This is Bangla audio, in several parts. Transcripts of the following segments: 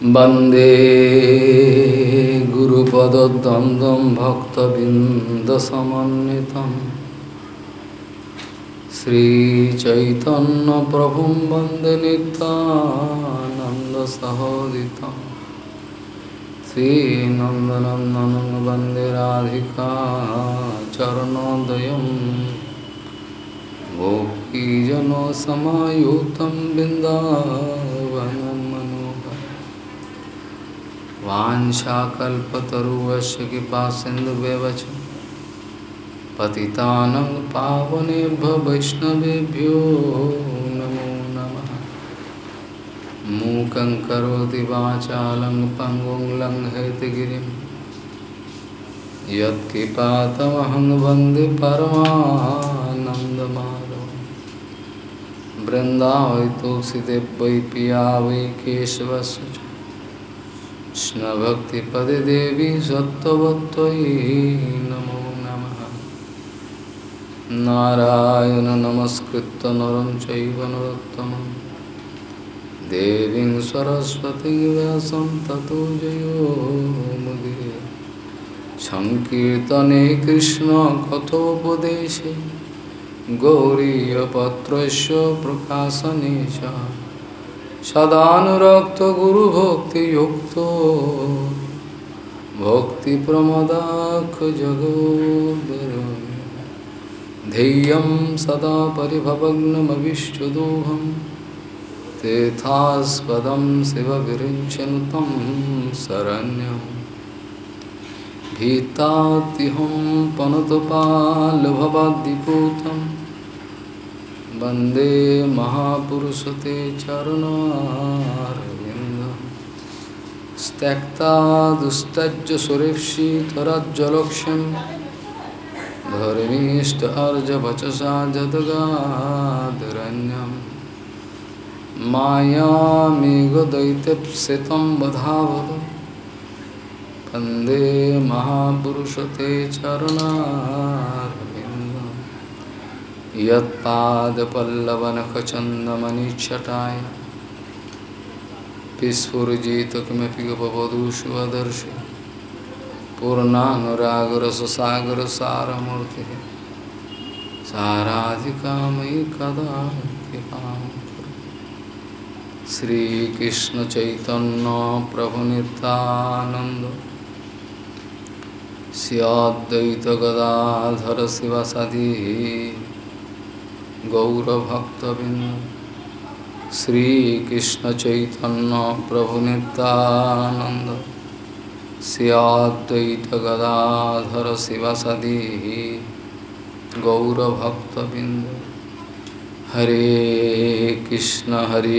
वन्दे गुरुपदद्वन्द्वं भक्तबिन्दसमन्वितं श्रीचैतन्यप्रभुं वन्दे नित्यानन्दसहोदितं श्रीनन्दनन्दनं वन्दे राधिका चरणोदयं गोपीजनसमायुतं बिन्दावनं वाञ्छाकल्पतरुश्च कृपासिन्धुव्यवच पतितानं पावनेभ्यो वैष्णवेभ्यो नमो नमः। मूकं करोति वाचालं पङ्गुं लङ्घयतिगिरिं यत्कृपातमहं वन्दे परमानन्दमाधवं। वृन्दावै तुलसीदेव वै पिया वै केशवस्य च कृष्णभक्तिपदे देवी सत्त्ववत्त्वयि नमो नमः। नारायण नमस्कृत्य नरं चैव नरोत्तमं देवीं सरस्वतीं व्यासं ततो जयो मुदीरये। संकीर्तने कृष्ण कथोपदेशे गौरीयपत्रस्य प्रकाशने च सदानुरक्तो गुरुभक्तियुक्तो भक्तिप्रमदाख्य जगोद्वरुन् ध्येयं सदा परिभवग्नमविष्टदोहं तीर्थास्पदं शिवविरिञ्चनुतं शरण्यं भीतात्युहं पनुतपाल्भवाद्दिपूतं वन्दे महापुरुषते चरणारविन्दं त्यक्ता दुस्तज्य सुरेप्सितरज्जलक्ष्यं धर्मीष्ट अर्जवचसा जदगादरण्यं मायामेघदैत्यप्सितं वधावद वन्दे महापुरुषते चरणारविन्दं यत्पादपल्लवनखचन्दमनिच्छटाय विस्फुरिजित किमपि गपवधू स्वदर्शि पूर्णानुरागरससागरसारमूर्तिः साराधिकामयि कदा कृपां कुरु। श्रीकृष्णचैतन्य प्रभुनितानन्द श्री अद्वैत गदाधर शिवासादि गौरभक्तबिंद श्रीकृष्ण चैतन्य प्रभु नित्यानंद श्री अद्वैत गदाधर शिवासादि गौरभक्तबिंद। हरे कृष्ण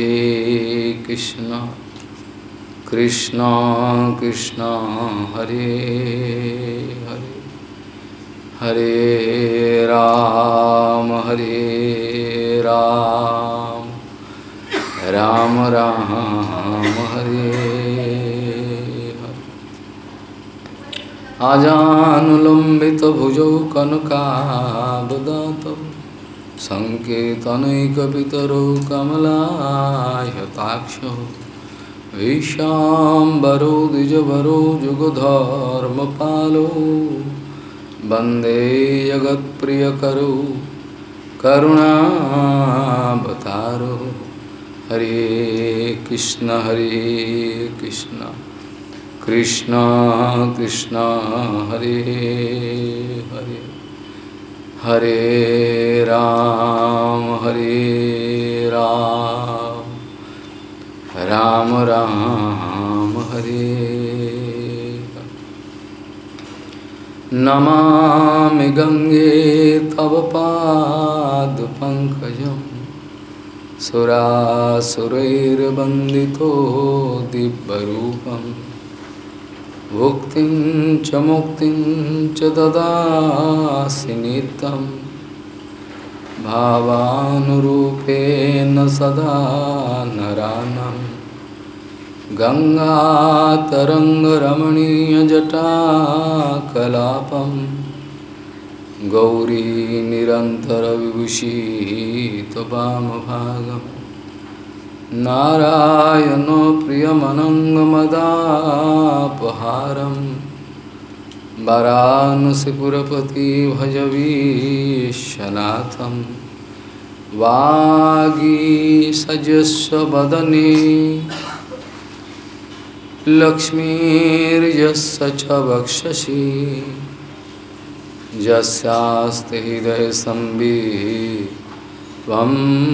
कृष्ण कृष्ण हरे हरे हरे राम राम राम हरे हरे। आजानुलंबित भुजौ कनकावदातौ संकेतनैकपितरौ कमलायताक्षौ विशाम्बरो द्विजवरो जुगधर्मपालो वन्दे जगत्प्रियकरो करुणावतारो। हरे कृष्ण कृष्ण कृष्ण हरे हरे हरे राम राम राम हरे। नमामि गंगे तव पादपङ्कजं सुरासुरैर्वन्दितो दिव्यरूपं भुक्तिं च मुक्तिं च ददासि नित्यं भावानुरूपेण सदा नरानं। गंगातरङ्गरमणीयजटाकलापं गौरी निरन्तरविभूषितवामभागं नारायणो प्रियमनङ्गमदापहारं वाराणसीपुरपति भजवीशनाथं वागीसजस्व वदने लक्ष्मीर्यस्य च वक्षसि यस्यास्ति हृदये संवित् त्वं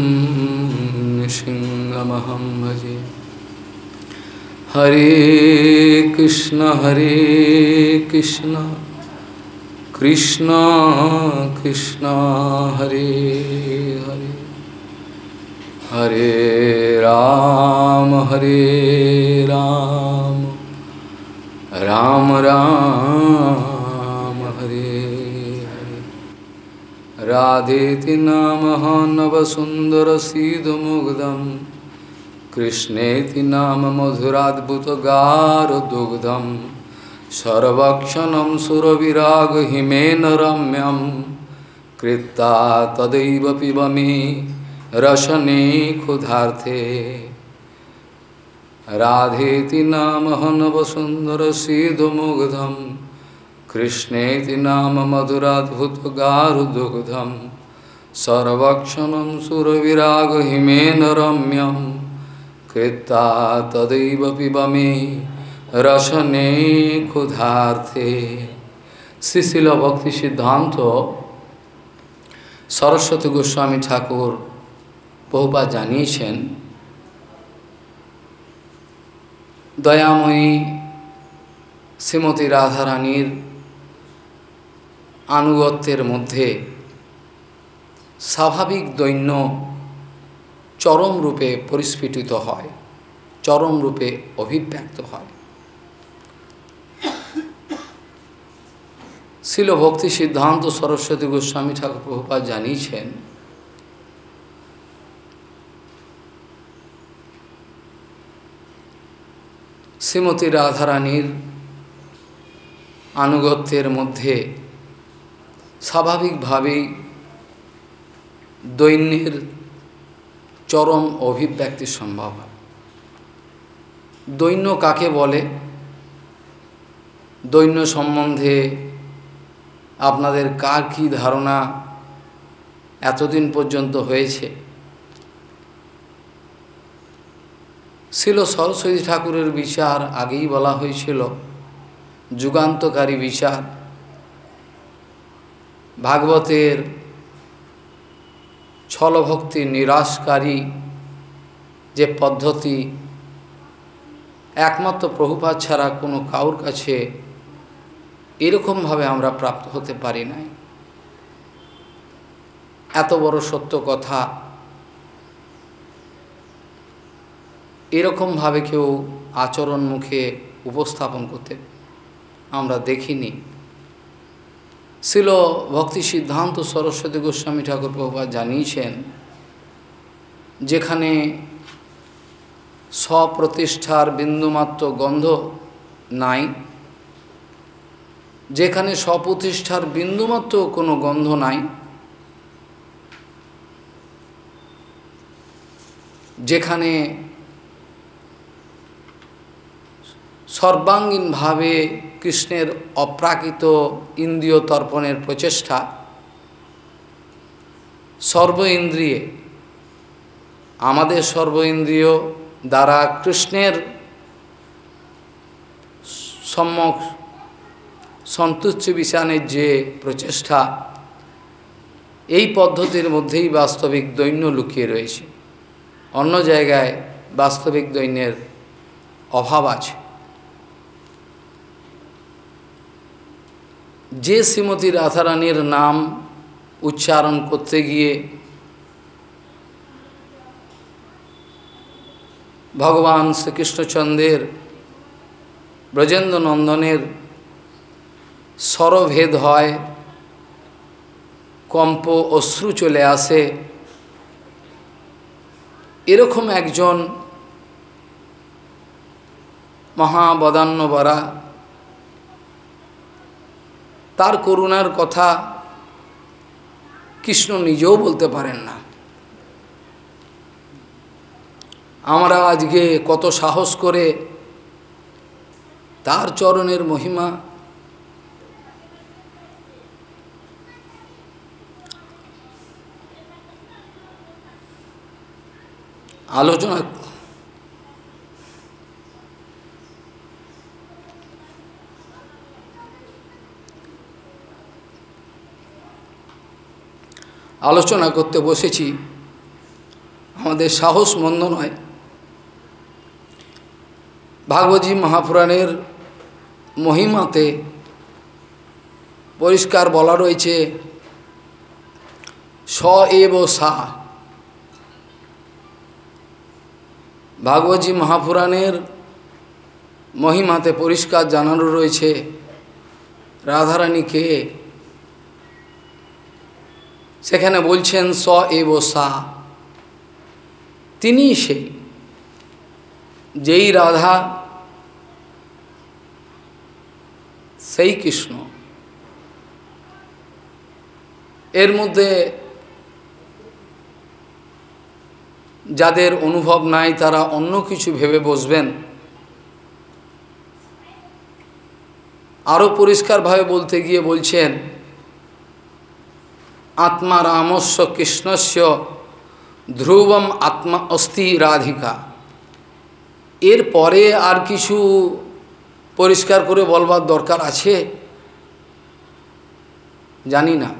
नृसिंहमहं भजे। हरे कृष्ण कृष्ण कृष्ण हरे हरे, हरे राम राम राम हरे हरे। राधेति नामः नवसुन्दरसीदमुग्धं कृष्णेति नाम मधुराद्भुतगारदुग्धं सर्वक्षणं सुरविरागहिमेन रम्यं कृत्वा तदैव पिबमि रसने क्षुधार्थे। राधेति नामः नवसुन्दरसीदमुग्धं कृष्णेति नाम मधुराद्भुतगारदुग्धं सर्वक्षणं सुरविरागहिमेन रम्यं कृत्वा तदैव पिबमि रसने क्षुधार्थे। श्रीशिल भक्ति सिद्धांत सरस्वती गोस्वामी ठाकुर বহুবার জানিয়েছেন, দয়াময়ী শ্রীমতী রাধারানীর আনুগত্যের মধ্যে স্বাভাবিক দৈন্য চরম রূপে পরিস্ফুটিত হয়, চরম রূপে অভিব্যক্ত হয়। শিল ভক্তি সিদ্ধান্ত সরস্বতী গোস্বামী ঠাকুর প্রভুপাদ জানিয়েছেন, শ্রীমতী রাধারানীর আনুগত্যের মধ্যে স্বাভাবিকভাবেই দৈন্যের চরম অভিব্যক্তি সম্ভব হয়। দৈন্য কাকে বলে? দৈন্য সম্বন্ধে আপনাদের কার কী ধারণা এতদিন পর্যন্ত হয়েছে? শিল সরস্বতী ঠাকুরের বিচার আগেই বলা হয়েছিল, যুগান্তকারী বিচার। ভাগবতের ছলভক্তি নিরাশকারী যে পদ্ধতি, একমাত্র প্রভুপাদ ছাড়া কোনো কাউর কাছে এরকমভাবে আমরা প্রাপ্ত হতে পারি নাই। এত বড় সত্য কথা এরকমভাবে কেউ আচরণ মুখে উপস্থাপন করতে আমরা দেখিনি। শিল ভক্তি সিদ্ধান্ত সরস্বতী গোস্বামী ঠাকুর প্রভুপাদ জানিয়েছেন, যেখানে স্বপ্রতিষ্ঠার বিন্দুমাত্র গন্ধ নাই, যেখানে স্বপ্রতিষ্ঠার বিন্দুমাত্র কোনো গন্ধ নাই, যেখানে সর্বাঙ্গীনভাবে কৃষ্ণের অপ্রাকৃত ইন্দ্রিয় তর্পণের প্রচেষ্টা, সর্ব ইন্দ্রিয়ে, আমাদের সর্ব ইন্দ্রিয় দ্বারা কৃষ্ণের সম্যক সন্তুষ্টি বিছানের যে প্রচেষ্টা, এই পদ্ধতির মধ্যেই বাস্তবিক দৈন্য লুকিয়ে রয়েছে। অন্য জায়গায় বাস্তবিক দৈন্যের অভাব আছে। যে শ্রীমতী রাধারানীর নাম উচ্চারণ করতে গিয়ে ভগবান শ্রীকৃষ্ণচন্দ্রের ব্রজেন্দ্র নন্দনের স্বরভেদ হয়, কম্প অশ্রু চলে আসে, এরকম একজন মহাবদান্যবরা, তার করুণার কথা কৃষ্ণ নিজেও বলতে পারেন না। আমরা আজকে কত সাহস করে তার চরণের মহিমা আলোচনা করতে বসেছি। আমাদের সাহস মন্দ নয়। ভাগবতী মহাপুরাণের মহিমাতে পরিষ্কার বলা রয়েছে স এব সা। ভাগবতী মহাপুরাণের মহিমাতে পরিষ্কার জানানো রয়েছে রাধারানী কে। সেখানে বলছেন স এব সা, তিনিই সেই, যেই রাধা সেই কৃষ্ণ। এর মধ্যে যাদের অনুভব নাই তারা অন্য কিছু ভেবে বসবেন। আরও পরিষ্কারভাবে বলতে গিয়ে বলছেন আত্মা রামস্য কৃষ্ণস্য ধ্রুবম আত্মা অস্তি রাধিকা। এর পরে আর কিছু পরিষ্কার করে বলবার দরকার আছে জানি না।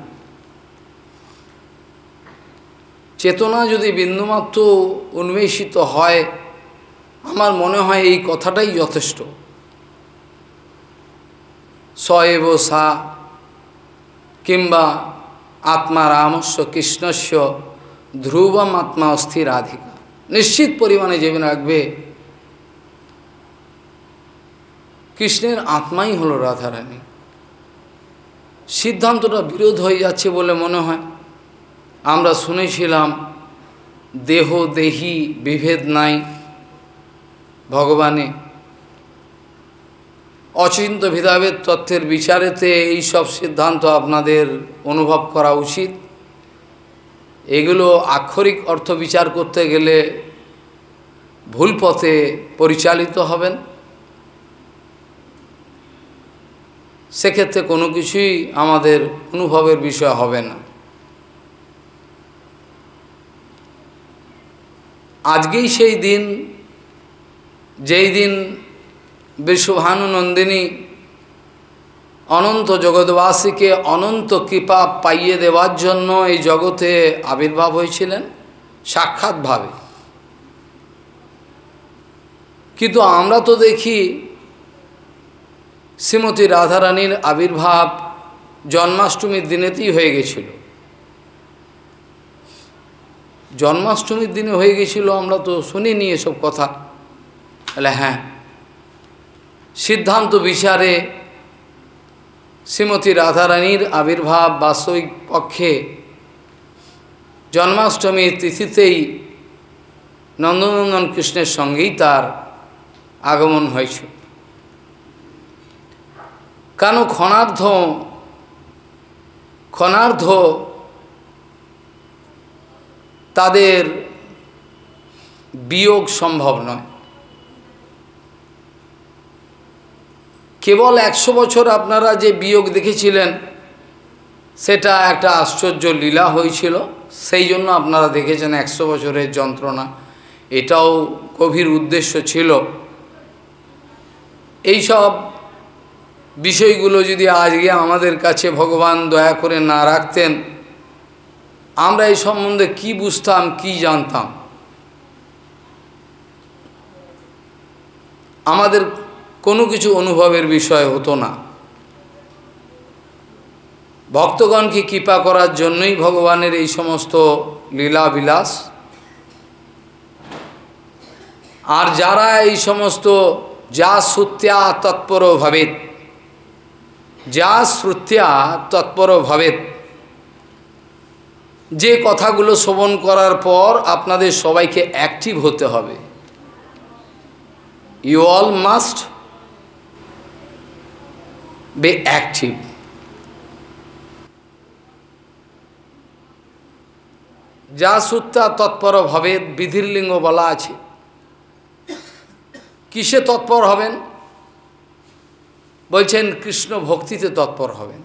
চেতনা যদি বিন্দুমাত্র উন্মেষিত হয়, আমার মনে হয় এই কথাটাই যথেষ্ট। স এব সা কিংবা আত্মা রামস্য কৃষ্ণস্য ধ্রুবম আত্মা অস্থির রাধিকা, নিশ্চিত পরিমাণে জেনে রাখবে কৃষ্ণের আত্মাই হল রাধারানী। সিদ্ধান্তটা বিরোধ হয়ে যাচ্ছে বলে মনে হয়। আমরা শুনেছিলাম দেহ দেহি বিভেদ নাই ভগবানে। অচিন্ত ভেদাভেদ তত্ত্বের বিচারেতে এই সব সিদ্ধান্ত আপনাদের অনুভব করা উচিত। এগুলো আক্ষরিক অর্থ বিচার করতে গেলে ভুল পথে পরিচালিত হবেন। সেক্ষেত্রে কোনো কিছুই আমাদের অনুভবের বিষয় হবে না। আজকেই সেই দিন, যেই দিন বৃষভানু নন্দিনী অনন্ত জগৎবাসীকে অনন্ত কৃপা পাইয়ে দেওয়ার জন্য এই জগতে আবির্ভাব হয়েছিলেন সাক্ষাৎভাবে। কিন্তু আমরা তো দেখি শ্রীমতী রাধারানীর আবির্ভাব জন্মাষ্টমীর দিনেতেই হয়ে গেছিল। জন্মাষ্টমীর দিনে হয়ে গেছিল, আমরা তো শুনিনি এসব কথা। তাহলে হ্যাঁ, সিদ্ধান্ত বিচারে শ্রীমতী রাধারানীর আবির্ভাব বাস্তবিক পক্ষে জন্মাষ্টমীর তিথিতেই নন্দনন্দন কৃষ্ণের সঙ্গেই তার আগমন হয়েছে। কারণ ক্ষণার্ধ তাদের বিয়োগ সম্ভব নয়। কেবল 100 বছর আপনারা যে বিয়োগ দেখেছিলেন সেটা একটা আশ্চর্য লীলা হয়েছিল, সেই জন্য আপনারা দেখেছেন 100 বছরের যন্ত্রণা। এটাও গভীর উদ্দেশ্য ছিল। এই সব বিষয়গুলো যদি আজকে আমাদের কাছে ভগবান দয়া করে না রাখতেন, আমরা এই সম্বন্ধে কি বুঝতাম, কি জানতাম? আমাদের কোনো কিছু অনুভবের বিষয় হতো না। ভক্তগণকে কৃপা করার জন্যই ভগবানের এই সমস্ত লীলাবিলাস। আর যারা এই সমস্ত যা শ্রুত্যা তৎপর ভবেৎ, যা শ্রুত্যা তৎপর ভবেৎ, যে কথাগুলো শ্রবণ করার পর আপনাদের সবাইকে অ্যাক্টিভ হতে হবে। You all must be active. যা শ্রুত্যা তৎপর ভবেৎ বিধির লিঙ্গ বলা আছে। কিসে তৎপর হবেন? বলছেন কৃষ্ণ ভক্তিতে তৎপর হবেন,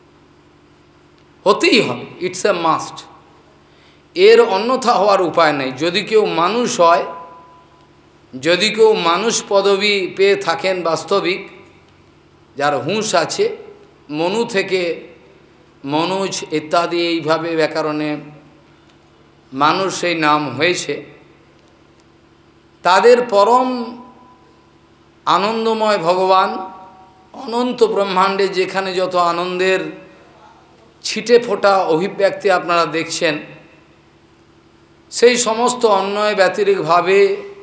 হতেই হবে, ইটস এ মাস্ট। এর অন্যথা হওয়ার উপায় নেই। যদি কেউ মানুষ হয়, যদি কেউ মানুষ পদবী পেয়ে থাকেন বাস্তবিক, যার হুঁশ আছে, মনু থেকে মনোজ ইত্যাদি এইভাবে ব্যাকরণে মানুষ সেই নাম হয়েছে, তাদের পরম আনন্দময় ভগবান অনন্ত ব্রহ্মাণ্ডে যেখানে যত আনন্দের ছিটে ফোটা অভিব্যক্তি আপনারা দেখছেন, সেই সমস্ত অন্যয় ব্যতিরিকভাবে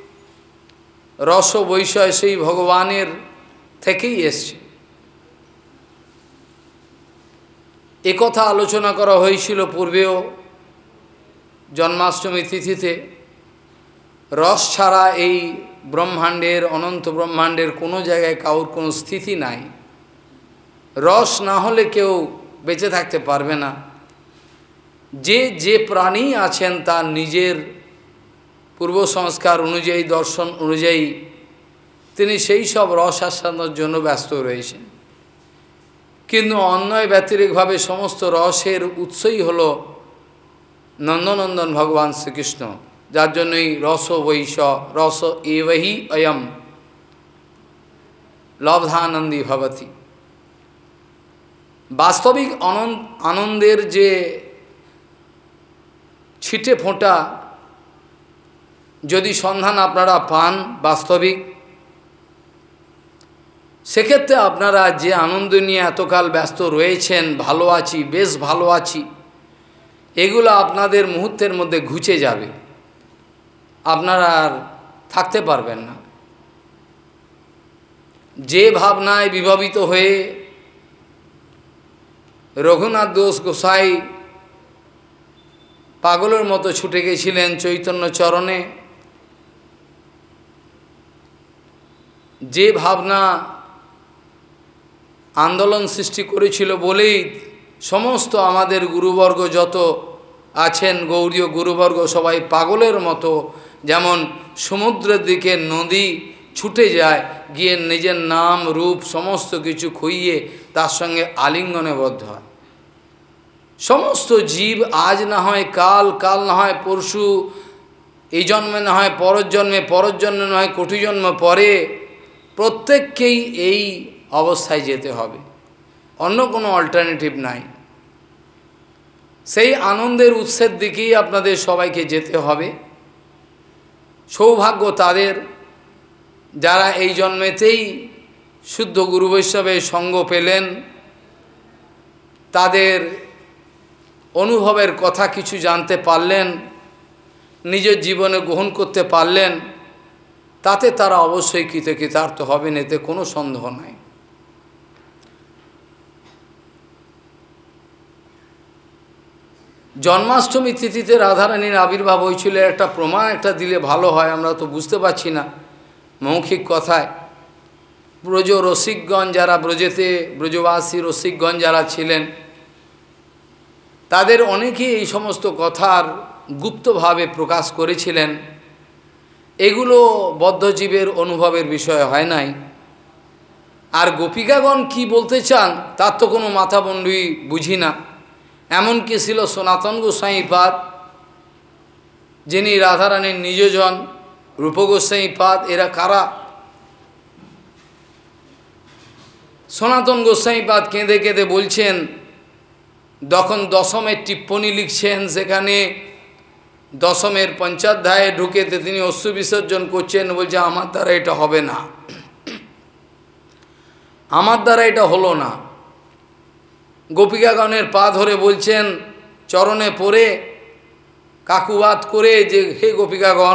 রস বৈষয় সেই ভগবানের থেকেই এসছে। একথা আলোচনা করা হয়েছিল পূর্বেও জন্মাষ্টমী তিথিতে। রস ছাড়া এই ব্রহ্মাণ্ডের, অনন্ত ব্রহ্মাণ্ডের কোনো জায়গায় কাউর কোনো স্থিতি নাই। রস না হলে কেউ বেঁচে থাকতে পারবে না। যে যে প্রাণী আছেন তার নিজের পূর্ব সংস্কার অনুযায়ী, দর্শন অনুযায়ী তিনি সেই সব রস আস্বাদনের জন্য ব্যস্ত রয়েছেন। কিন্তু অন্যয় ব্যতিরিকভাবে সমস্ত রসের উৎসই হল নন্দনন্দন ভগবান শ্রীকৃষ্ণ, যার জন্যই রস বৈষ রস এবহি অয়ম লব্ধানন্দী ভবতি। বাস্তবিক আনন্দের যে ছিটে ফোঁটা যদি সন্ধান আপনারা পান বাস্তবিক, সেক্ষেত্রে আপনারা যে আনন্দ নিয়ে এতকাল ব্যস্ত রয়েছেন, ভালো আছি, বেশ ভালো আছি, এগুলো আপনাদের মুহূর্তের মধ্যে ঘুচে যাবে, আপনারা আর থাকতে পারবেন না। যে ভাবনায় বিভাবিত হয়ে রঘুনাথ দাস গোসাই পাগলের মতো ছুটে গেছিলেন চৈতন্য চরণে, যে ভাবনা আন্দোলন সৃষ্টি করেছিল বলেই সমস্ত আমাদের গুরুবর্গ যত আছেন, গৌড়ীয় গুরুবর্গ সবাই পাগলের মতো, যেমন সমুদ্রের দিকে নদী ছুটে যায়, গিয়ে নিজের নাম রূপ সমস্ত কিছু খুইয়ে তার সঙ্গে আলিঙ্গনে বদ্ধ হয়। সমস্ত জীব আজ না হয় কাল, কাল না হয় পরশু, এই জন্মে না হয় পরের জন্মে, পরের জন্মে না হয় কোটি জন্ম পরে, প্রত্যেককেই এই অবস্থায় যেতে হবে, অন্য কোনো অল্টারনেটিভ নাই। সেই আনন্দের উৎসের দিকেই আপনাদের সবাইকে যেতে হবে। সৌভাগ্য তাদের যারা এই জন্মেতেই শুদ্ধ গুরু বৈষ্ণবের সঙ্গ পেলেন, তাদের অনুভবের কথা কিছু জানতে পারলেন, নিজের জীবনে গ্রহণ করতে পারলেন, তাতে তারা অবশ্যই কৃতকৃতার্থ হবেন, এতে কোনো সন্দেহ নাই। জন্মাষ্টমী তিথিতে রাধারানীর আবির্ভাব হয়েছিল, একটা প্রমাণ একটা দিলে ভালো হয়, আমরা তো বুঝতে পারছি না মৌখিক কথায়। ব্রজ রসিকগণ যারা ব্রজেতে, ব্রজবাসী রসিকগণ যারা ছিলেন, তাদের অনেকেই এই সমস্ত কথার গুপ্তভাবে প্রকাশ করেছিলেন। এগুলো বদ্ধজীবের অনুভবের বিষয় হয় নাই। আর গোপিকাগণ কি বলতে চান তার তো কোনো মাথামুন্ডুই বুঝি না। এমনকি ছিল সনাতন গোস্বামীপাদ, যিনি রাধারানীর নিজজন, রূপ গোস্বামীপাদ, এরা কারা? সনাতন গোস্বামীপাদ কেঁদে কেঁদে বলছেন, যখন দশমের টিপ্পণী লিখছেন, সেখানে দশমের পঞ্চাধ্যায়ে ঢুকেতে তিনি অশ্রু বিসর্জন করছেন, বলছে আমার দ্বারা এটা হবে না, আমার দ্বারা এটা হলো না। গোপিকাগণের পা ধরে বলছেন, চরণে পড়ে কাকুবাদ করে, যে হে গোপিকাগণ,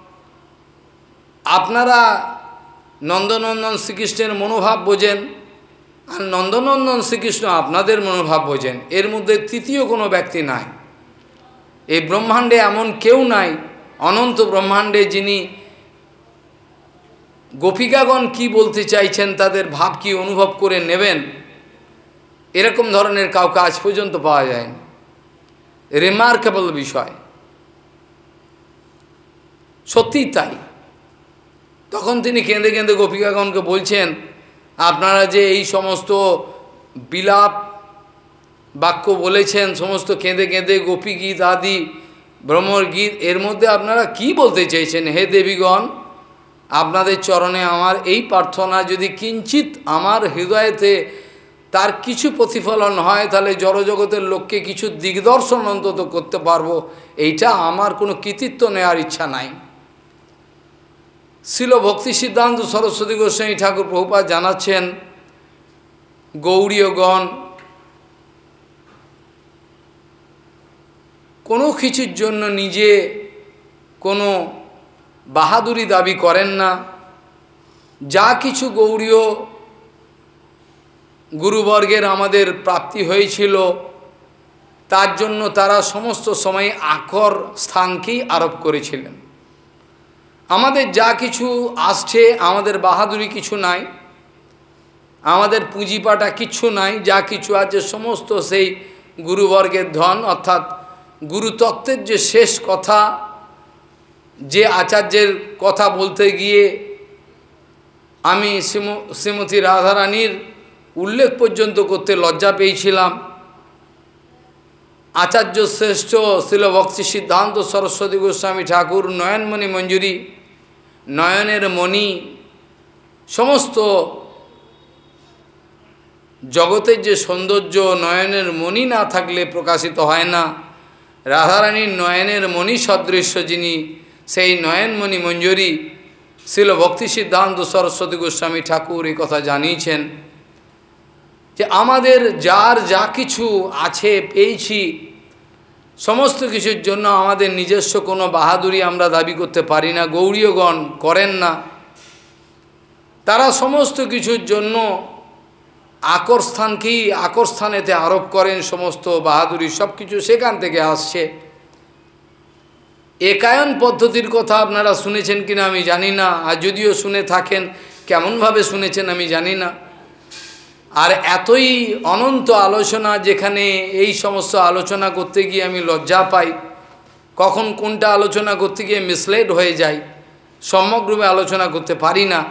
আপনারা নন্দনন্দন শ্রীকৃষ্ণের মনোভাব বোঝেন, আর নন্দনন্দন শ্রীকৃষ্ণ আপনাদের মনোভাব বোঝেন, এর মধ্যে তৃতীয় কোনো ব্যক্তি নাই। এই ব্রহ্মাণ্ডে এমন কেউ নাই, অনন্ত ব্রহ্মাণ্ডে, যিনি গোপিকাগণ কি বলতে চাইছেন, তাদের ভাব কি অনুভব করে নেবেন, এরকম ধরনের কাউকে আজ পর্যন্ত পাওয়া যায়নি। রিমার্কেবল বিষয়, সত্যিই তাই। তখন তিনি কেঁদে কেঁদে গোপিকাগণকে বলছেন, আপনারা যে এই সমস্ত বিলাপ বাক্য বলেছেন, সমস্ত কেঁদে কেঁদে গোপী গীত আদি ভ্রমর গীত, এর মধ্যে আপনারা কি বলতে চেয়েছেন? হে দেবীগণ, আপনাদের চরণে আমার এই প্রার্থনা, যদি কিঞ্চিত আমার হৃদয়েতে তার কিছু প্রতিফলন হয়, তাহলে জড়জগতের লোককে কিছু দিগদর্শন অন্তত করতে পারবো, এইটা আমার কোনো কৃতিত্ব নেওয়ার ইচ্ছা নাই। শিল ভক্তি সিদ্ধান্ত সরস্বতী গোস্বামী ঠাকুর প্রভুপাদ জানাচ্ছেন, গৌড়ীয়গণ কোনো কিছুর জন্য নিজে কোনো বাহাদুরি দাবি করেন না। যা কিছু গৌড়ীয় গুরুবর্গের আমাদের প্রাপ্তি হয়েছিল, তার জন্য তারা সমস্ত সময় আকর স্থানকেই আরোপ করেছিলেন। আমাদের যা কিছু আসছে, আমাদের বাহাদুরি কিছু নাই, আমাদের পুঁজিপাটা কিছু নাই, যা কিছু আছে সমস্ত সেই গুরুবর্গের ধন, অর্থাৎ গুরুতত্ত্বের যে শেষ কথা, যে আচার্যের কথা বলতে গিয়ে আমি শ্রীমতী রাধারানীর উল্লেখ পর্যন্ত করতে লজ্জা পেয়েছিলাম। আচার্য শ্রেষ্ঠ শিল ভক্তি সিদ্ধান্ত সরস্বতী গোস্বামী ঠাকুর নয়নমণি মঞ্জুরি, নয়নের মণি, সমস্ত জগতের যে সৌন্দর্য নয়নের মণি না থাকলে প্রকাশিত হয় না। রাধারানীর নয়নের মণি সদৃশ্য যিনি, সেই নয়নমণি মঞ্জুরি শিল ভক্তি সিদ্ধান্ত সরস্বতী গোস্বামী ঠাকুর এই কথা জানিয়েছেন যে আমাদের যার যা কিছু আছে পেয়েছি, সমস্ত কিছুর জন্য আমাদের নিজস্ব কোনো বাহাদুরি আমরা দাবি করতে পারি না, গৌড়ীয়গণ করেন না। তারা সমস্ত কিছুর জন্য আকরস্থানকেই আকরস্থানেতে আরোপ করেন, সমস্ত বাহাদুরি সব কিছু সেখান থেকে আসছে। একায়ন পদ্ধতির কথা আপনারা শুনেছেন কিনা আমি জানি না, আর যদিও শুনে থাকেন কেমনভাবে শুনেছেন আমি জানি না। আর এতই অনন্ত আলোচনা, যেখানে এই সমস্ত আলোচনা করতে গিয়ে আমি লজ্জা পাই, কখন কোনটা আলোচনা করতে গিয়ে মিসলেড হয়ে যায়, সমগ্রভাবে আলোচনা করতে পারি না।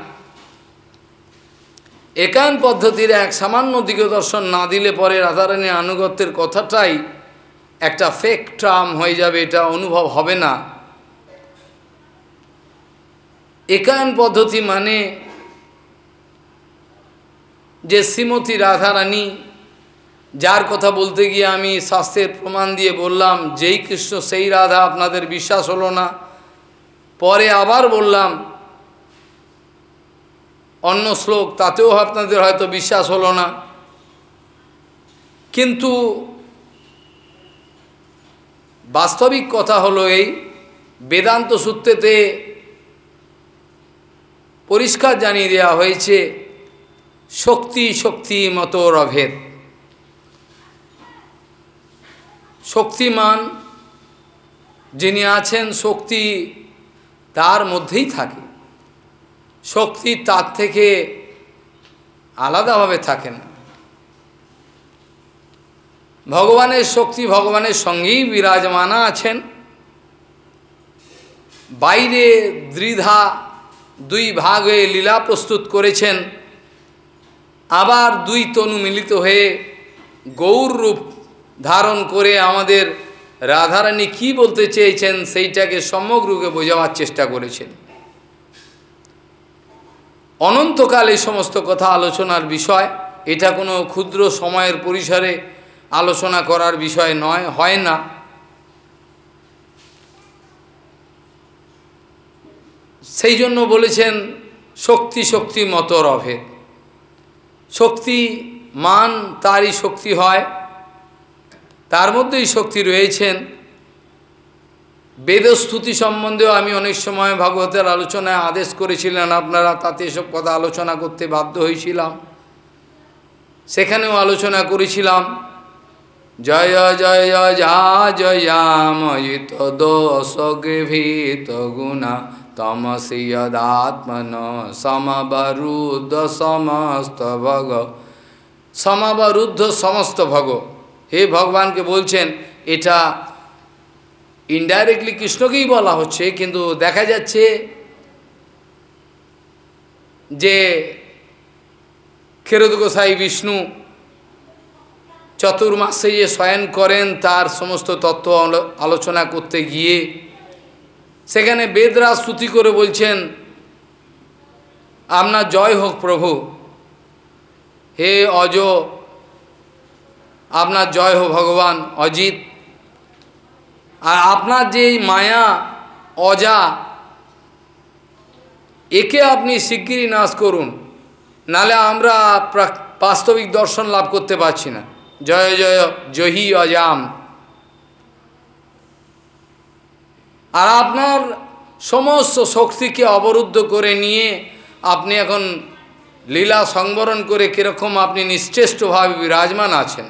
একায়ন পদ্ধতির এক সামান্য দিগদর্শন না দিলে পরে রাধারানীর আনুগত্যের কথাটাই একটা ফেক ট্রাম হয়ে যাবে, এটা অনুভব হবে না। একায়ন পদ্ধতি মানে যে শ্রীমতী রাধারানী, যার কথা বলতে গিয়ে আমি শাস্ত্রের প্রমাণ দিয়ে বললাম যেই কৃষ্ণ সেই রাধা, আপনাদের বিশ্বাস হলো না। পরে আবার বললাম অন্য শ্লোক, তাতেও আপনাদের হয়তো বিশ্বাস হলো না। কিন্তু বাস্তবিক কথা হলো এই, বেদান্ত সূত্রেতে পরিষ্কার জানিয়ে দেওয়া হয়েছে, শক্তি শক্তি মতো অভেদ। শক্তিমান যিনি আছেন, শক্তি তার মধ্যেই থাকে, শক্তি তার থেকে আলাদাভাবে থাকে না। ভগবানের শক্তি ভগবানের সঙ্গেই বিরাজমানা আছেন। বাইরে দ্বিধা দুই ভাগ হয়ে লীলা প্রস্তুত করেছেন, আবার দুই তনু মিলিত হয়ে গৌর রূপ ধারণ করে আমাদের রাধারানী কি বলতে চেয়েছেন সেইটাকে সমগ্রকে বোঝাবার চেষ্টা করেছেন। অনন্তকাল এই সমস্ত কথা আলোচনার বিষয়, এটা কোনো ক্ষুদ্র সময়ের পরিসরে আলোচনা করার বিষয় নয়, হয় না। সেই জন্য বলেছেন শক্তি শক্তি মতর অভেদ। শক্তি মান তারই শক্তি হয়, তার মধ্যেই শক্তি রয়েছেন। বেদস্তুতি সম্বন্ধেও আমি অনেক সময় ভাগবতের আলোচনায় আদেশ করেছিলেন আপনারা, তাতে এসব কথা আলোচনা করতে বাধ্য হয়েছিলাম। সেখানেও আলোচনা করেছিলাম জয় জয় যা জয়াময়িত দোষ গৃভীত গুণা তমসি যদাত্মন সমবরুদ্ধ সমস্ত ভগ। সমবরুদ্ধ সমস্ত ভগ, হে ভগবানকে বলছেন। এটা ইনডাইরেক্টলি কৃষ্ণকেই বলা হচ্ছে, কিন্তু দেখা যাচ্ছে যে ক্ষীরোদ গোসাই বিষ্ণু চতুর্মাসে যে শয়ন করেন তার সমস্ত তত্ত্ব আলোচনা করতে গিয়ে সেখানে বেদরা স্তুতি করে বলছেন, আপনার জয় হোক প্রভু, হে অজ, আপনার জয় হোক ভগবান অজিত। আর আপনার যে মায়া অজা, একে আপনি শিগগিরই নাশ করুন, নালে আমরা বাস্তবিক দর্শন লাভ করতে পারছি না। জয় জয় জহি অজাম। আর আপনার সমস্ত শক্তিকে অবরুদ্ধ করে নিয়ে আপনি এখন লীলা সংবরণ করে কীরকম আপনি নিশ্চেষ্টভাবে বিরাজমান আছেন।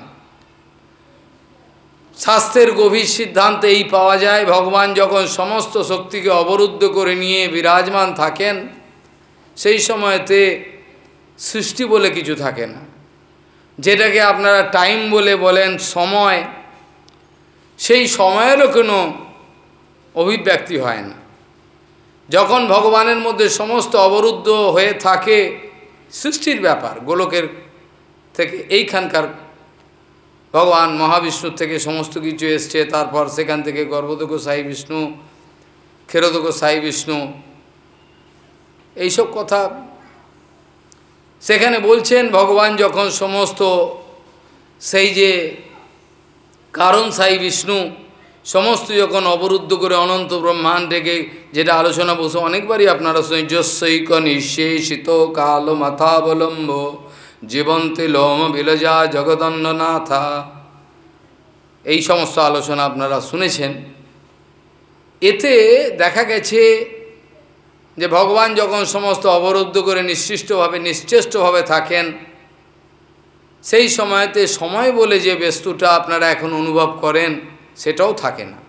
শাস্ত্রের গভীর সিদ্ধান্তে এই পাওয়া যায়, ভগবান যখন সমস্ত শক্তিকে অবরুদ্ধ করে নিয়ে বিরাজমান থাকেন, সেই সময়তে সৃষ্টি বলে কিছু থাকে না। যেটাকে আপনারা টাইম বলে বলেন, সময়, সেই সময়েরও কোনো অভিব্যক্তি হয় না। যখন ভগবানের মধ্যে সমস্ত অবরুদ্ধ হয়ে থাকে, সৃষ্টির ব্যাপার, গোলকের থেকে এইখানকার ভগবান মহাবিষ্ণুর থেকে সমস্ত কিছু এসছে, তারপর সেখান থেকে গর্ভদ গোসাই বিষ্ণু, ক্ষীরোদ গোসাই বিষ্ণু, এইসব কথা সেখানে বলছেন। ভগবান যখন সমস্ত সেই যে কারণ সাই বিষ্ণু সমস্ত যখন অবরুদ্ধ করে অনন্ত ব্রহ্মাণ্ডকে, যেটা আলোচনা বসে অনেকবারই আপনারা শুনেন, যস্যৈক নিঃশেষিত কাল মাথাবলম্ব জীবন্তে লোম বিলজা জগদন্ডনাথা, এই সমস্ত আলোচনা আপনারা শুনেছেন। এতে দেখা গেছে যে ভগবান যখন সমস্ত অবরুদ্ধ করে নিশ্চেষ্টভাবে থাকেন, সেই সময়তে সময় বলে যে বস্তুটা আপনারা এখন অনুভব করেন, সেটাও থাকে না।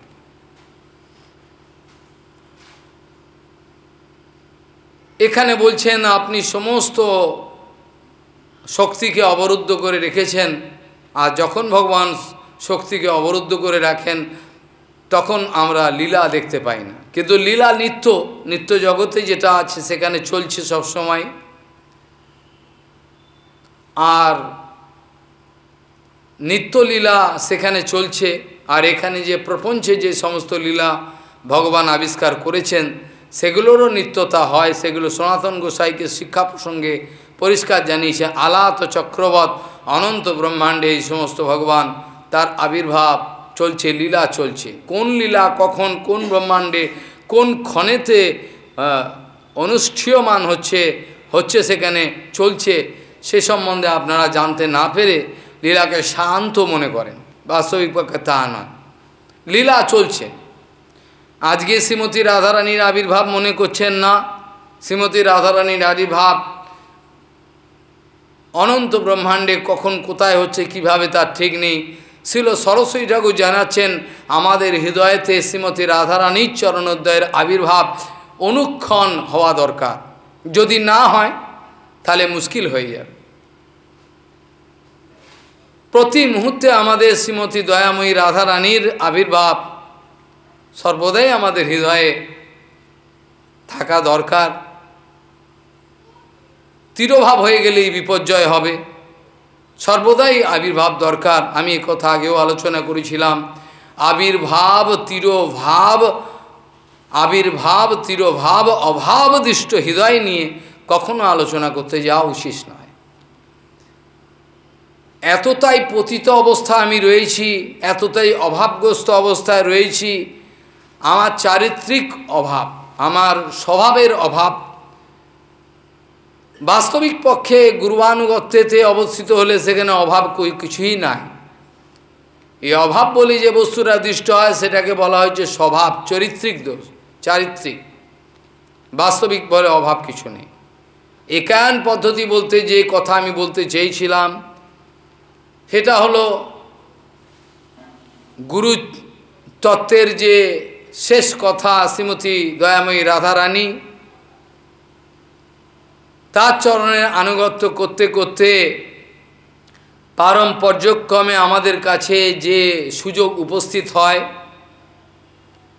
এখানে বলছেন আপনি সমস্ত শক্তিকে অবরুদ্ধ করে রেখেছেন, আর যখন ভগবান শক্তিকে অবরুদ্ধ করে রাখেন তখন আমরা লীলা দেখতে পাই না। কিন্তু লীলা নিত্য জগতে যেটা আছে সেখানে চলছে সব সময়। আর নিত্য লীলা সেখানে চলছে, আর এখানে যে প্রপঞ্চে যে সমস্ত লীলা ভগবান আবিষ্কার করেছেন সেগুলোরও নিত্যতা হয়। সেগুলো সনাতন গোসাইকে শিক্ষা প্রসঙ্গে পরিষ্কার জানিয়েছে। আলাত চক্রবৎ অনন্ত ব্রহ্মাণ্ডে এই সমস্ত ভগবান তার আবির্ভাব চলছে, লীলা চলছে। কোন লীলা কখন কোন ব্রহ্মাণ্ডে কোন ক্ষণেতে অনুষ্ঠীয়মান হচ্ছে সেখানে চলছে, সে সম্বন্ধে আপনারা জানতে না পেরে লীলাকে শান্ত মনে করেন। বাস্তবিক পক্ষে তা নয়, লীলা চলছে। আজকে শ্রীমতী রাধারানীর আবির্ভাব মনে করছেন না, শ্রীমতী রাধারানীর আবির্ভাব অনন্ত ব্রহ্মাণ্ডে কখন কোথায় হচ্ছে কিভাবে তার ঠিক নেই। ছিল সরস্বতী ঠাকুর জানাচ্ছেন আমাদের হৃদয়েতে শ্রীমতী রাধারানীর চরণোদয়ের আবির্ভাব অনুক্ষণ হওয়া দরকার। যদি না হয় তাহলে মুশকিল হয়ে যাবে। প্রতি মুহূর্তে আমাদের শ্রীমতী দয়াময়ী রাধারানীর আবির্ভাব সর্বদাই আমাদের হৃদয়ে থাকা দরকার। তিরোভাব হয়ে গেলেই বিপর্যয় হবে। সর্বদাই আবির্ভাব দরকার। আমি এ কথা আগেও আলোচনা করেছিলাম। আবির্ভাব তিরোভাব অভাবদিষ্ট হৃদয় নিয়ে কখনো আলোচনা করতে যাওয়া উচিত নয়। এতটাই পতিত অবস্থা আমি রয়েছি, এতটাই অভাবগ্রস্ত অবস্থায় রয়েছি। আমার চারিত্রিক অভাব, আমার স্বভাবের অভাব। বাস্তবিক পক্ষে গুরুবানুগত্যেতে অবস্থিত হলে সেখানে অভাব কিছুই নাই। এই অভাব বলে যে বস্তুটা দৃষ্ট হয় সেটাকে বলা হয়েছে স্বভাব, চরিত্রিক দোষ, চারিত্রিক। বাস্তবিক বলে অভাব কিছু নেই। একায়ন পদ্ধতি বলতে যে কথা আমি বলতে চেয়েছিলাম সেটা হলো গুরু তত্ত্বের যে শেষ কথা, শ্রীমতী দয়াময়ী রাধারানী তার চরণের আনুগত্য করতে করতে পারম্পর্যক্রমে আমাদের কাছে যে সুযোগ উপস্থিত হয়,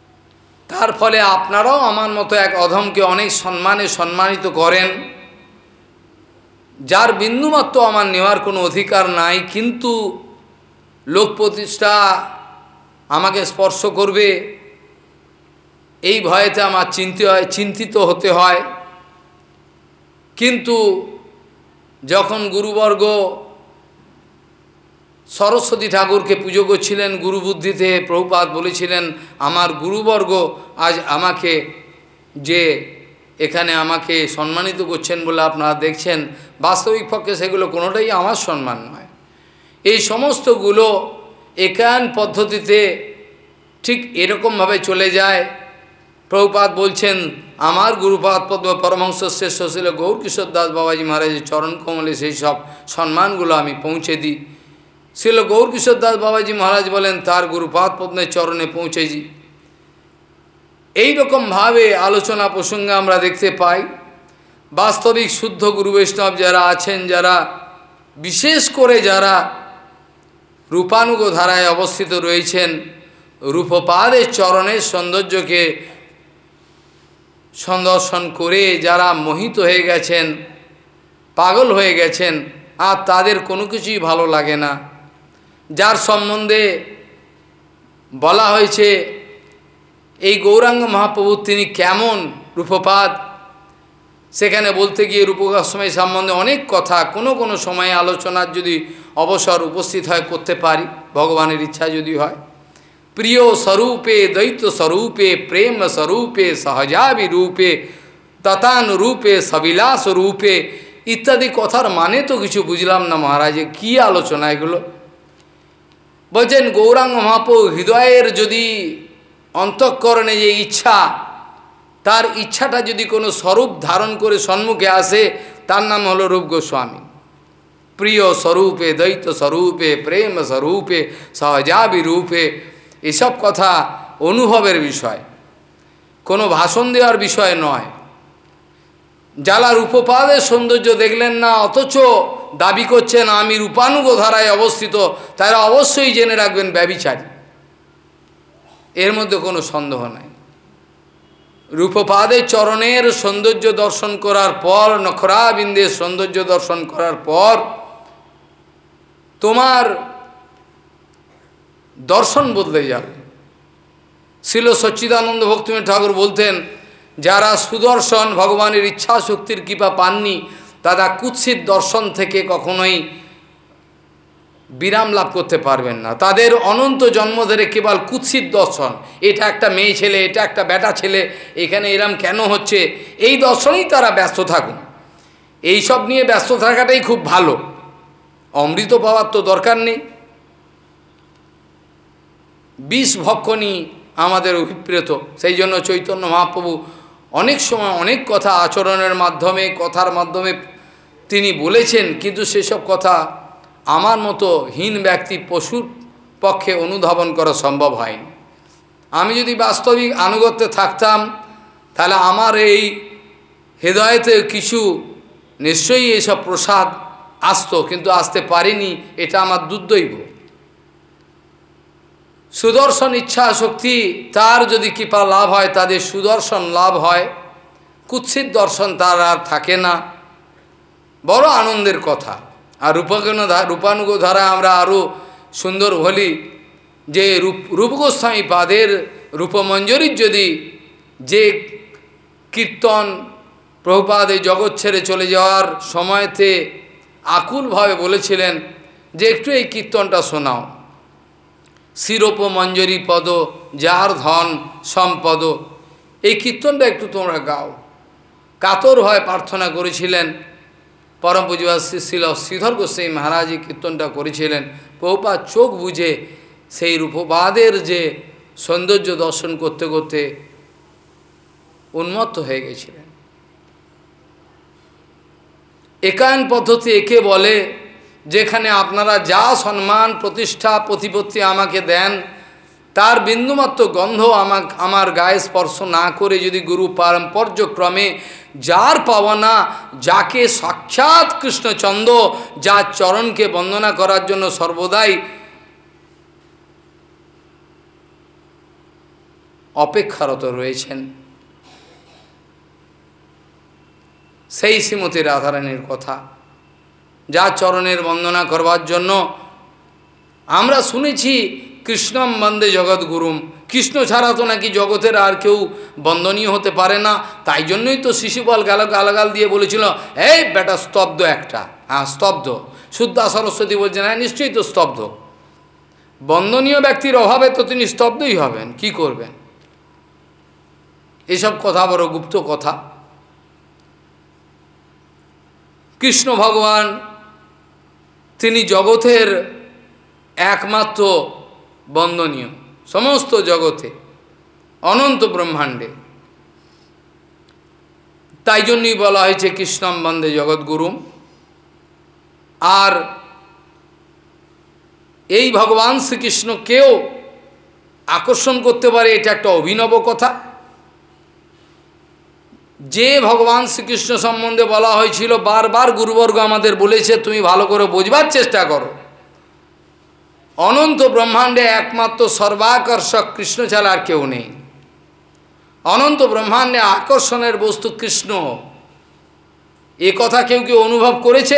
তার ফলে আপনারাও আমার মতো এক অধমকে অনেক সম্মানে সম্মানিত করেন। যার বিন্দুমাত্র আমার নেওয়ার কোনো অধিকার নাই, কিন্তু লোক প্রতিষ্ঠা আমাকে স্পর্শ করবে এই ভয়েতে আমার চিন্তিত হতে হয়। কিন্তু যখন গুরুবর্গ সরস্বতী ঠাকুরকে পুজো করছিলেন গুরুবুদ্ধিতে, প্রভুপাদ বলেছিলেন আমার গুরুবর্গ আজ আমাকে যে এখানে আমাকে সম্মানিত করছেন বলে আপনারা দেখছেন, বাস্তবিক পক্ষে সেগুলো কোনোটাই আমার সম্মান নয়। এই সমস্তগুলো একায়ন পদ্ধতিতে ঠিক এরকমভাবে চলে যায়। প্রভুপাদ বলছেন আমার গুরুপাদ পদ্ম পরমহংস শ্রেষ্ঠ ছিল গৌরকিশোর দাস বাবাজি মহারাজের চরণ কমলে সেই সব সম্মানগুলো আমি পৌঁছে দিই। ছিল গৌরকিশোর দাস বাবাজি মহারাজ বলেন তার গুরুপাদ পদ্মের চরণে পৌঁছেছি। এইরকমভাবে আলোচনা প্রসঙ্গে আমরা দেখতে পাই বাস্তবিক শুদ্ধ গুরু বৈষ্ণব যারা আছেন, যারা বিশেষ করে যারা রূপানুগ ধারায় অবস্থিত রয়েছেন, রূপপাদের চরণের সৌন্দর্যকে সন্দর্শন করে যারা মোহিত হয়ে গেছেন, পাগল হয়ে গেছেন, আর তাদের কোনো কিছুই ভালো লাগে না। যার সম্বন্ধে বলা হয়েছে এই গৌরাঙ্গ মহাপ্রভু তিনি কেমন রূপপাদ, সেখানে বলতে গিয়ে রূপগোস্বামী সম্বন্ধে অনেক কথা কোনো সময়ে আলোচনার যদি অবসর উপস্থিত হয় করতে পারি, ভগবানের ইচ্ছা যদি হয়। প্রিয় স্বরূপে দ্বৈত স্বরূপে প্রেম স্বরূপে সহজাবিরূপে তথানুরূপে সবিলাস রূপে ইত্যাদি কথার মানে তো কিছু বুঝলাম না মহারাজে, কী আলোচনা এগুলো? বলছেন গৌরাঙ্গ মহাপ্রভু হৃদয়ের যদি অন্তঃকরণে যে ইচ্ছা, তার ইচ্ছাটা যদি কোনো স্বরূপ ধারণ করে সম্মুখে আসে, তার নাম হলো রূপ গোস্বামী। প্রিয় স্বরূপে দ্বৈত স্বরূপে প্রেম স্বরূপে সহজাবিরূপে, এসব কথা অনুভবের বিষয়, কোনো ভাষণ দেওয়ার বিষয় নয়। যারা রূপপাদের সৌন্দর্য দেখলেন না অথচ দাবি করছেন আমি রূপানুগ ধারায় অবস্থিত, তারা অবশ্যই জেনে রাখবেন ব্যভিচারী, এর মধ্যে কোনো সন্দেহ নাই। রূপপাদের চরণের সৌন্দর্য দর্শন করার পর, নখরাবিন্দের সৌন্দর্য দর্শন করার পর তোমার দর্শন বদলে যাবে। শ্রীল সচ্চিদানন্দ ভক্তিময় ঠাকুর বলতেন যারা সুদর্শন ভগবানের ইচ্ছা শক্তির কৃপা পাননি, তারা কুৎসিত দর্শন থেকে কখনোই বিরাম লাভ করতে পারবেন না। তাদের অনন্ত জন্ম ধরে কেবল কুৎসিত দর্শন, এটা একটা মেয়ে ছেলে, এটা একটা বেটা ছেলে, এখানে এরম কেন হচ্ছে, এই দর্শনেই তারা ব্যস্ত থাকুন। এইসব নিয়ে ব্যস্ত থাকাটাই খুব ভালো, অমৃত পাওয়ার তো দরকার নেই। বিষ ভক্ষণই আমাদের অভিপ্রেত। সেই জন্য চৈতন্য মহাপ্রভু অনেক সময় অনেক কথা আচরণের মাধ্যমে, কথার মাধ্যমে তিনি বলেছেন, কিন্তু সেসব কথা আমার মতো হীন ব্যক্তি পশুর পক্ষে অনুধাবন করা সম্ভব হয়নি। আমি যদি বাস্তবিক আনুগত্যে থাকতাম তাহলে আমার এই হৃদয়েতে কিছু নিশ্চয়ই এইসব প্রসাদ আসতো, কিন্তু আসতে পারিনি, এটা আমার দুর্দৈব। সুদর্শন ইচ্ছা শক্তি তার যদি কৃপা লাভ হয়, তাদের সুদর্শন লাভ হয়, কুৎসিত দর্শন তার আর থাকে না, বড় আনন্দের কথা। আর রূপানুগ ধারা আমরা আরও সুন্দর বলি যে রূপগোস্বামী পাদের রূপমঞ্জরির যদি যে কীর্তন প্রভুপাদে জগৎ ছেড়ে চলে যাওয়ার সময়তে আকুলভাবে বলেছিলেন যে একটু এই কীর্তনটা শোনাও, শিরোপ মঞ্জরি পদ যার ধন সম্পদ, এই কীর্তনটা একটু তোমরা গাও। কাতর হয়ে প্রার্থনা করেছিলেন পরম পূজ্যপাদ শ্রীল শ্রীধর গোস্বামী মহারাজ এই কীর্তনটা করেছিলেন। প্রভুপাদ চোখ বুঝে সেই রূপপাদের যে সৌন্দর্য দর্শন করতে করতে উন্মত্ত হয়ে গেছিলেন। একায়ন পদ্ধতি একে বলে যেখানে আপনারা যা সম্মান প্রতিষ্ঠা প্রতিপত্তি আমাকে দেন, তার বিন্দুমাত্র গন্ধ আমার গায়ে স্পর্শ না করে যদি গুরু পারম্পর্যক্রমে যার পাওনা, যাকে সাক্ষাৎ কৃষ্ণচন্দ্র, যার চরণকে বন্দনা করার জন্য সর্বদাই অপেক্ষারত রয়েছেন, সেই শ্রীমতী রাধারানীর কথা যার চরণের বন্দনা করবার জন্য আমরা শুনেছি কৃষ্ণম বন্দে জগৎগুরুম, কৃষ্ণ ছাড়া তো নাকি জগতের আর কেউ বন্দনীয় হতে পারে না। তাই জন্যই তো শিশুপাল গালাগাল দিয়ে বলেছিল, এই বেটা স্তব্ধ একটা, হ্যাঁ স্তব্ধ। শুদ্ধা সরস্বতী বলছেন, হ্যাঁ নিশ্চয়ই তো স্তব্ধ। বন্দনীয় ব্যক্তির অভাবে তো তিনি স্তব্ধই হবেন, কি করবেন? এসব কথা বড় গুপ্ত কথা। কৃষ্ণ ভগবান তিনি জগতের একমাত্র বন্দনীয়, সমস্ত জগতে, অনন্ত ব্রহ্মাণ্ডে। তাই জন্যই বলা হয়েছে কৃষ্ণম বন্দে জগৎগুরুম। আর এই ভগবান শ্রীকৃষ্ণকেও আকর্ষণ করতে পারে, এটা একটা অভিনব কথা। যে ভগবান শ্রীকৃষ্ণ সম্বন্ধে বলা হয়েছিল, বারবার গুরুবর্গ আমাদের বলেছে তুমি ভালো করে বোঝবার চেষ্টা করো, অনন্ত ব্রহ্মাণ্ডে একমাত্র সর্বাকর্ষক কৃষ্ণ ছাড়া আর কেউ নেই। অনন্ত ব্রহ্মাণ্ডে আকর্ষণের বস্তু কৃষ্ণ। এ কথা কেউ কেউ অনুভব করেছে?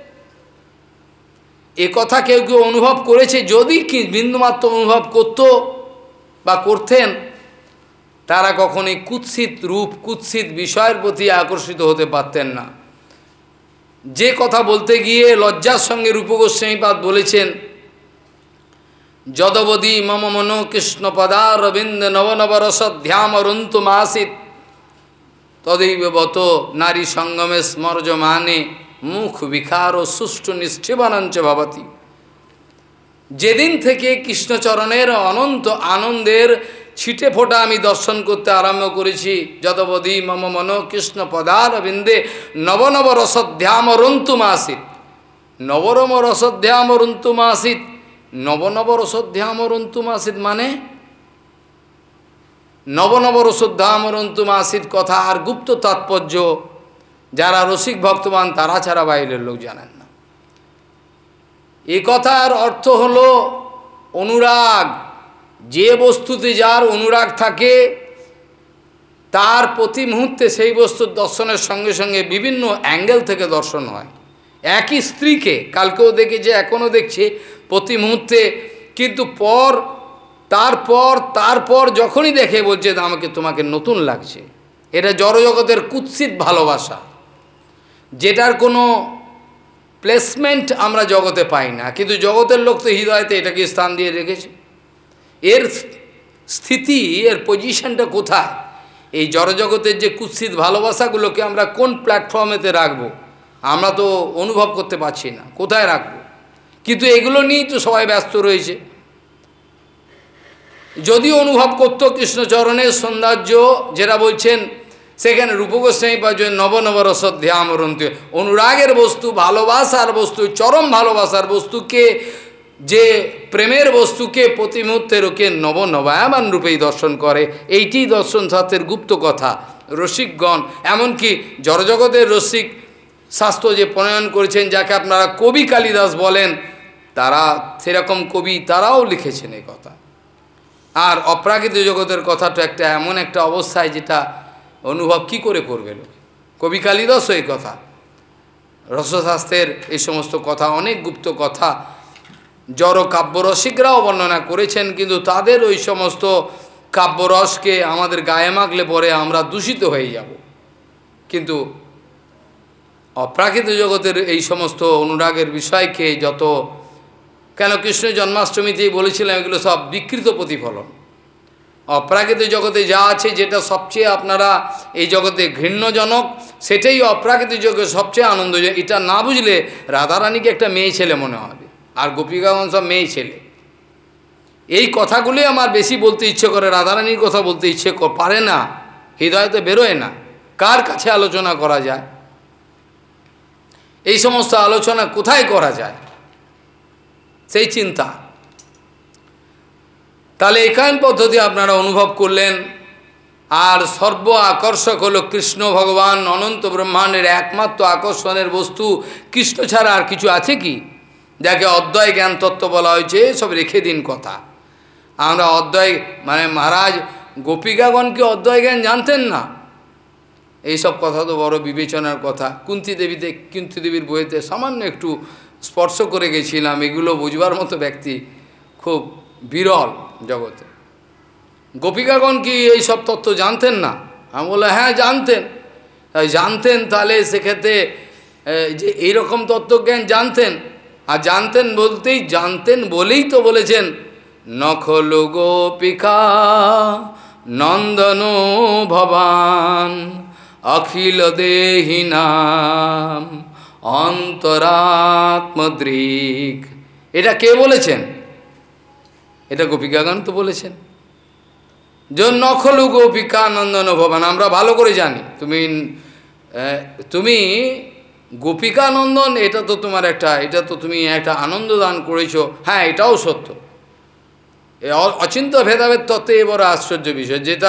এ কথা কেউ কেউ অনুভব করেছে? যদি কি বিন্দুমাত্র অনুভব করত বা করতেন, তারা কখনোই কুৎসিত রূপ, কুৎসিত বিষয়ের প্রতি আকর্ষিত হতে পারতেন না। যে কথা বলতে গিয়ে লজ্জার সঙ্গে রূপ গোস্বামীপাদ বলেছেন, যদবদি মম মনো কৃষ্ণ পদারবিন্দ নবনবরসধ্যামরন্তু মাসিত তদৈব বত নারী সঙ্গমে স্মর্যমানে মুখ বিকার ও সুষ্ঠু নিষ্ঠিবানঞ্চ ভবতি। যেদিন থেকে কৃষ্ণচরণের অনন্ত আনন্দের ছিটে ফোঁটা আমি দর্শন করতে আরম্ভ করেছি, যদবদি মম মন কৃষ্ণ পদারবিন্দে নবনব রসধ্যামরন্তু মাসিত। নবরম রসধ্যামরন্তু মাসিত, নবনব রসধ্যামরন্তু মাসিত মানে নবনব রসধ্যামরন্তু মাসিত কথা আর গুপ্ত তাৎপর্য যারা রসিক ভক্তবান তারা ছাড়া বাইরের লোক জানেন না। এ কথার অর্থ হল অনুরাগ। যে বস্তুতে যার অনুরাগ থাকে তার প্রতি মুহূর্তে সেই বস্তুর দর্শনের সঙ্গে সঙ্গে বিভিন্ন অ্যাঙ্গেল থেকে দর্শন হয়। একই স্ত্রীকে কালকেও দেখেছে, এখনও দেখছে প্রতি মুহূর্তে, কিন্তু তারপর যখনই দেখে বলছে আমাকে তোমাকে নতুন লাগছে। এটা জড়জগতের কুৎসিত ভালোবাসা, যেটার কোনো প্লেসমেন্ট আমরা জগতে পাই না, কিন্তু জগতের লোক তো হৃদয়তে এটাকে স্থান দিয়ে রেখেছে। এর স্থিতি, এর পজিশনটা কোথায়? এই জড়জগতের যে কুৎসিত ভালোবাসাগুলোকে আমরা কোন প্ল্যাটফর্মেতে রাখবো আমরা তো অনুভব করতে পারছি না, কোথায় রাখবো? কিন্তু এগুলো নিয়েই তো সবাই ব্যস্ত রয়েছে। যদি অনুভব করত কৃষ্ণচরণের সৌন্দর্য যেটা বলছেন, সেখানে রূপ গোস্বামী পাচ্ছেন নবনব রসধ্যামরন্তু, অনুরাগের বস্তু, ভালোবাসার বস্তু, চরম ভালোবাসার বস্তুকে, যে প্রেমের বস্তুকে প্রতি মুহূর্তে ওকে নবনবায়মান রূপেই দর্শন করে। এইটি দর্শন শাস্ত্রের গুপ্ত কথা। রসিকগণ, এমনকি জড়জগতের রসিক শাস্ত্র যে প্রণয়ন করেছেন, যাকে আপনারা কবি কালিদাস বলেন, তারা সেরকম কবি, তারাও লিখেছেন এই কথা। আর অপ্রাকৃত জগতের কথাটা একটা এমন একটা অবস্থায় যেটা অনুভব কি করে করবে লোক। কবি কালিদাসও এই কথা, রসশাস্ত্রের এই সমস্ত কথা, অনেক গুপ্ত কথা জড় কাব্যরসিকরাও বর্ণনা করেছেন, কিন্তু তাদের ওই সমস্ত কাব্যরসকে আমাদের গায়ে মাখলে পরে আমরা দূষিত হয়ে যাব। কিন্তু অপ্রাকৃত জগতের এই সমস্ত অনুরাগের বিষয়কে যত, কেন কৃষ্ণ জন্মাষ্টমীতেই বলেছিলাম, এগুলো সব বিকৃত প্রতিফলন। অপ্রাকৃত জগতে যা আছে, যেটা সবচেয়ে আপনারা এই জগতে ঘৃণ্যজনক, সেটাই অপ্রাকৃত জগতে সবচেয়ে আনন্দজনক। এটা না বুঝলে রাধারানীকে একটা মেয়ে ছেলে মনে হবে, আর গোপিকাগণ সব মেয়ে ছেলে। এই কথাগুলোই আমার বেশি বলতে ইচ্ছে করে, রাধারানীর কথা বলতে ইচ্ছে পারে না, হৃদয়তে বেরোয় না। কার কাছে আলোচনা করা যায়? এই সমস্ত আলোচনা কোথায় করা যায়, সেই চিন্তা। তাহলে একায়ন পদ্ধতি আপনারা অনুভব করলেন। আর সর্ব আকর্ষক হল কৃষ্ণ ভগবান, অনন্ত ব্রহ্মাণ্ডের একমাত্র আকর্ষণের বস্তু কৃষ্ণ ছাড়া আর কিছু আছে কি? যাকে অদ্বয় জ্ঞান তত্ত্ব বলা হয়েছে, সব রেখে দিন কথা। আমরা অদ্বয় মানে মহারাজ গোপিকাগণকে অদ্বয় জ্ঞান জানতেন না, এইসব কথা তো বড় বিবেচনার কথা। কুন্তী দেবীর বইতে সামান্য একটু স্পর্শ করে গেছিলাম, এগুলো বুঝবার মতো ব্যক্তি খুব বিরল জগতে। গোপিকাগণ কি এই সব তত্ত্ব জানতেন না? আমি বললাম হ্যাঁ জানতেন। জানতেন তাহলে সেক্ষেত্রে যে এইরকম তত্ত্বজ্ঞান জানতেন, আর জানতেন বলেই তো বলেছেন নখলু গোপিকা নন্দন ভবান অখিল দেহি নাম অন্তরাত্মদৃক। এটা কে বলেছেন? এটা গোপিকাগণ তো বলেছেন। যে নখলু গোপিকা নন্দন ভবান, আমরা ভালো করে জানি। তুমি গোপিকা নন্দন, এটা তো তোমার এটা তো তুমি একটা আনন্দ দান করেছো, হ্যাঁ এটাও সত্য। অচিন্ত্য ভেদাভেদ তত্ত্বে এ বড় আশ্চর্য বিষয়, যেটা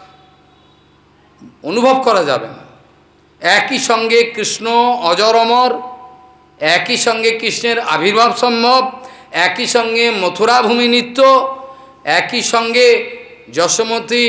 অনুভব করা যাবে না। একই সঙ্গে কৃষ্ণ অজর অমর, একই সঙ্গে কৃষ্ণের আবির্ভাব সম্ভব, একই সঙ্গে মথুরা ভূমি নিত্য, একই সঙ্গে যশোমতী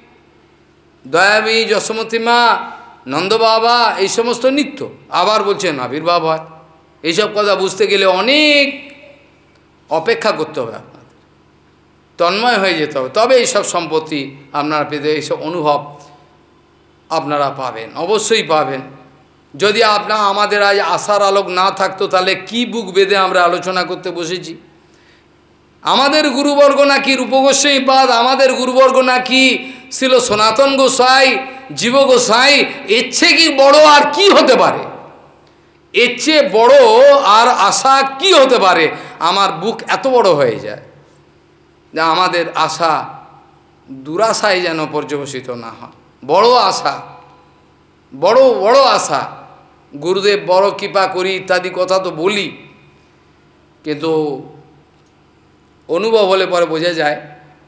দয়াময়ী যশোমতী মা নন্দ বাবা এই সমস্ত নিত্য, আবার বলছেন আবির্ভাব হয়। এইসব কথা বুঝতে গেলে অনেক অপেক্ষা করতে হবে, আপনাদের তন্ময় হয়ে যেতে হবে, তবে এইসব সম্পত্তি আপনারা পেতে, এইসব অনুভব আপনারা পাবেন, অবশ্যই পাবেন। যদি আমাদের আজ আশার আলোক না থাকতো, তাহলে কি বুক বেঁধে আমরা আলোচনা করতে বসেছি। আমাদের গুরুবর্গ নাকি রূপগোস্বামীপাদ, আমাদের গুরুবর্গ নাকি ছিল সনাতন গোসাই, জীব গোসাই, এর চেয়ে কি বড় আর কি হতে পারে? এর চেয়ে বড় আর আশা কি হতে পারে? আমার বুক এত বড় হয়ে যায় যে আমাদের আশা দুরাশায় যেন পর্যবসিত না হয়। বড় আশা, বড় বড় আশা, গুরুদেব বড় কৃপা করি ইত্যাদি কথা তো বলি, কিন্তু অনুভব হলে পরে বোঝা যায়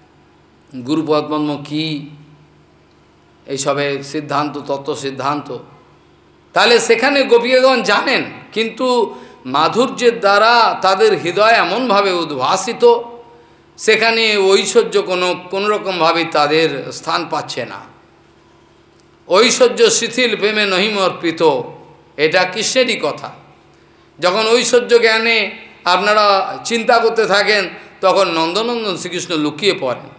গুরুপদ্ম কী, এইসবের সিদ্ধান্ত, তত্ত্ব সিদ্ধান্ত। তাহলে সেখানে গোপীগণ জানেন, কিন্তু মাধুর্যের দ্বারা তাদের হৃদয় এমনভাবে উদ্ভাসিত, সেখানে ঐশ্বর্য কোনোরকমভাবে তাদের স্থান পাচ্ছে না। ঐশ্বর্য শিথিল প্রেমে নহিম অর্পিত, এটা কৃষ্ণেরই কথা। যখন ঐশ্বর্য জ্ঞানে আপনারা চিন্তা করতে থাকেন, তখন নন্দনন্দন শ্রীকৃষ্ণ লুকিয়ে পড়েন।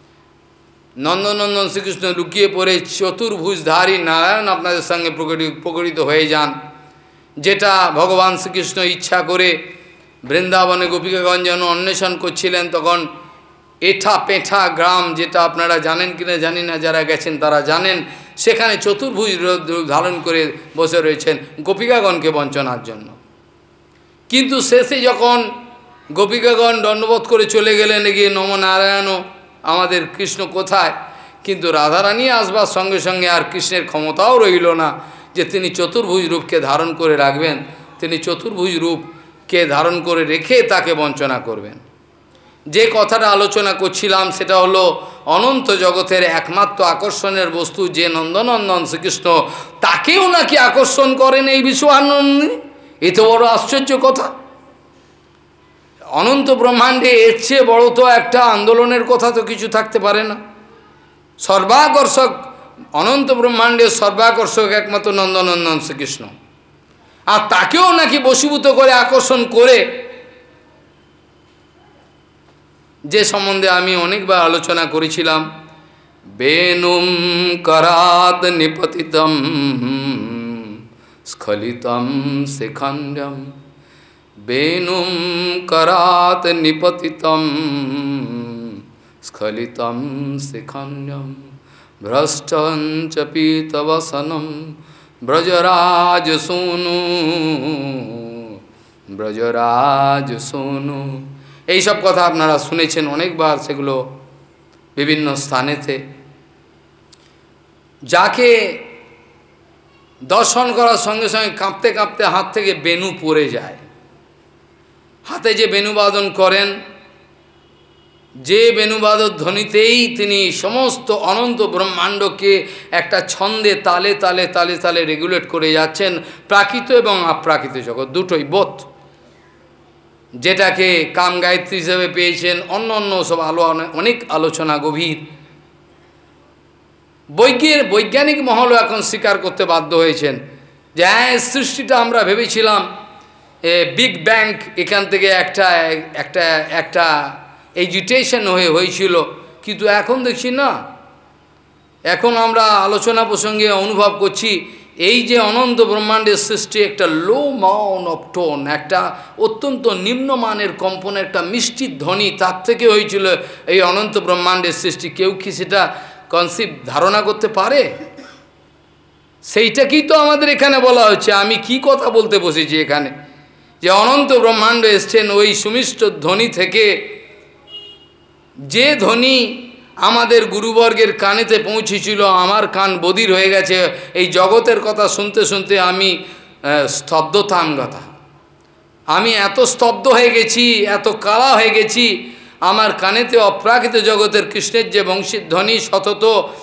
নন্দনন্দন শ্রীকৃষ্ণ লুকিয়ে পড়ে চতুর্ভুজধারী নারায়ণ আপনাদের সঙ্গে প্রকটিত হয়ে যান, যেটা ভগবান শ্রীকৃষ্ণ ইচ্ছা করে বৃন্দাবনে গোপিকাগণ যেন অন্বেষণ করছিলেন, তখন এঠা পেঠা গ্রাম, যেটা আপনারা জানেন কিনা জানি না, যারা গেছেন তারা জানেন, সেখানে চতুর্ভুজ রূপ ধারণ করে বসে রয়েছেন গোপিকাগণকে বঞ্চনার জন্য। কিন্তু শেষে যখন গোপিকাগণ দণ্ডবোধ করে চলে গেলেন এগিয়ে নম নারায়ণ, আমাদের কৃষ্ণ কোথায়? কিন্তু রাধারানী আসবার সঙ্গে সঙ্গে আর কৃষ্ণের ক্ষমতাও রইল না যে তিনি চতুর্ভুজ রূপকে ধারণ করে রাখবেন, তিনি চতুর্ভুজ রূপকে ধারণ করে রেখে তাকে বঞ্চনা করবেন। যে কথাটা আলোচনা করছিলাম সেটা হলো অনন্ত জগতের একমাত্র আকর্ষণের বস্তু যে নন্দনন্দন শ্রীকৃষ্ণ, তাকেও নাকি আকর্ষণ করেন এই বিশ্বানন্দী। এ তো বড় আশ্চর্য কথা। অনন্ত ব্রহ্মাণ্ডে এর চেয়ে বড় তো একটা আন্দোলনের কথা তো কিছু থাকতে পারে না। সর্বাকর্ষক, অনন্ত ব্রহ্মাণ্ডের সর্বাকর্ষক একমাত্র নন্দনন্দন শ্রীকৃষ্ণ, আর তাকেও নাকি বশীভূত করে আকর্ষণ করে, যে সম্বন্ধে আমি অনেকবার আলোচনা করেছিলাম। বেনুম করাত নিপতিতম স্খলিতম শিখণ্ডম, বেনুম করাত নিপতিতম স্খলিতম শিখণ্ডম, ভ্রষ্টঞ্চ পীতবসনম ব্রজরাজ সোনু, ব্রজরাজ সোনু। এইসব কথা আপনারা শুনেছেন অনেকবার, সেগুলো বিভিন্ন স্থানেতে। যাকে দর্শন করার সঙ্গে সঙ্গে কাঁপতে কাঁপতে হাত থেকে বেণু পড়ে যায়, হাতে যে বেণুবাদন করেন, যে বেণুবাদন ধ্বনিতেই তিনি সমস্ত অনন্ত ব্রহ্মাণ্ডকে একটা ছন্দে তালে তালে তালে তালে রেগুলেট করে যাচ্ছেন, প্রাকৃত এবং অপ্রাকৃত জগৎ দুটোই, বোধ, যেটাকে কাম গায়ত্রী হিসেবে পেয়েছেন। অন্য অন্য সব অনেক আলোচনা গভীর, বৈজ্ঞানিক মহলও এখন স্বীকার করতে বাধ্য হয়েছেন যে হ্যাঁ, সৃষ্টিটা আমরা ভেবেছিলাম বিগ ব্যাং, এখান থেকে একটা একটা একটা এজিটেশন হয়েছিল, কিন্তু এখন দেখছি না। এখন আমরা আলোচনা প্রসঙ্গে অনুভব করছি এই যে অনন্ত ব্রহ্মাণ্ডের সৃষ্টি একটা লো মাউন অফ টোন, একটা অত্যন্ত নিম্নমানের কম্পন, একটা মিষ্টি ধ্বনি, তার থেকে হয়েছিল এই অনন্ত ব্রহ্মাণ্ডের সৃষ্টি। কেউ কি সেটা কনসেপ্ট ধারণা করতে পারে? সেইটাকেই তো আমাদের এখানে বলা হচ্ছে। আমি কি কথা বলতে বসেছি এখানে, যে অনন্ত ব্রহ্মাণ্ড এসছেন ওই সুমিষ্ট ধ্বনি থেকে, যে ধ্বনি আমাদের গুরুবর্গের কানেতে পৌঁছেছিল। আমার কান বধির হয়ে গেছে এই জগতের কথা শুনতে শুনতে, আমি স্তব্ধতাঙ্গতা, আমি এত স্তব্ধ হয়ে গেছি, এত কালা হয়ে গেছি, আমার কানেতে অপ্রাকৃত জগতের কৃষ্ণের যে বংশীধ্বনি সতত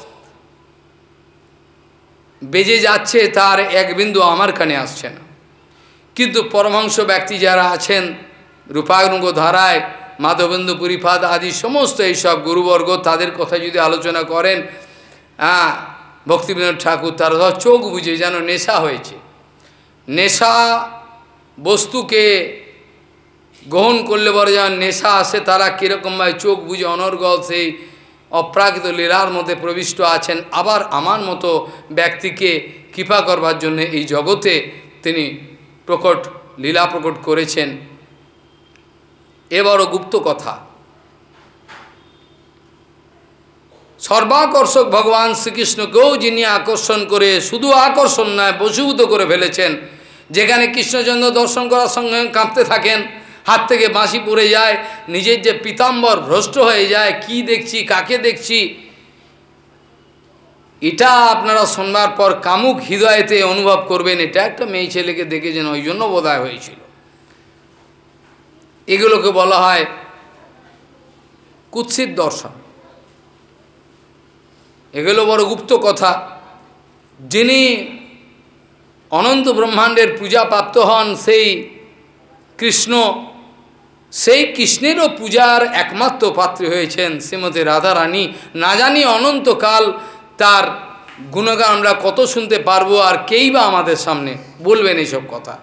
বেজে যাচ্ছে, তার এক বিন্দু আমার কানে আসছে না। কিন্তু পরমহংস ব্যক্তি যারা আছেন রূপানুগ ধারায়, মাধবেন্দু পুরীপাদ আদি সমস্ত এইসব গুরুবর্গ, তাদের কথা যদি আলোচনা করেন, ভক্তিবিনোদ ঠাকুর, তারা ধর চোখ বুঝে যেন নেশা হয়েছে। নেশা বস্তুকে গ্রহণ করলে পরে যেমন নেশা আসে, তারা কীরকমভাবে চোখ বুঝে অনর্গল সেই অপ্রাকৃত লীলার মধ্যে প্রবিষ্ট আছেন। আবার আমার মতো ব্যক্তিকে কৃপা করবার জন্য এই জগতে তিনি লীলা প্রকট করেছেন। এ বড় গুপ্ত কথা। সর্বাকর্ষক ভগবান শ্রীকৃষ্ণকেও যিনি আকর্ষণ করে, শুধু আকর্ষণ নয় বশীভূত করে ফেলেছেন, যেখানে কৃষ্ণচন্দ্র দর্শন করার সঙ্গে কাঁপতে থাকেন, হাত থেকে বাঁশি পড়ে যায়, নিজের যে পীতাম্বর ভ্রষ্ট হয়ে যায়, কি দেখছি, কাকে দেখছি, এটা আপনারা শোনবার পর কামুক হৃদয়েতে অনুভব করবেন, এটা একটা মেয়ে ছেলেকে দেখেছেন, ওই জন্য বোধহয় হয়েছিল। এগুলোকে বলা হয় কুৎসিত দর্শন। এগুলো বড় গুপ্ত কথা। যিনি অনন্ত ব্রহ্মাণ্ডের পূজা প্রাপ্ত হন, সেই কৃষ্ণ, সেই কৃষ্ণেরও পূজার একমাত্র পাত্রী হয়েছেন শ্রীমতী রাধারানী। না জানি অনন্তকাল তার গুণগান আমরা কত শুনতে পারবো, আর কেই বা আমাদের সামনে বলবেন এইসব কথা।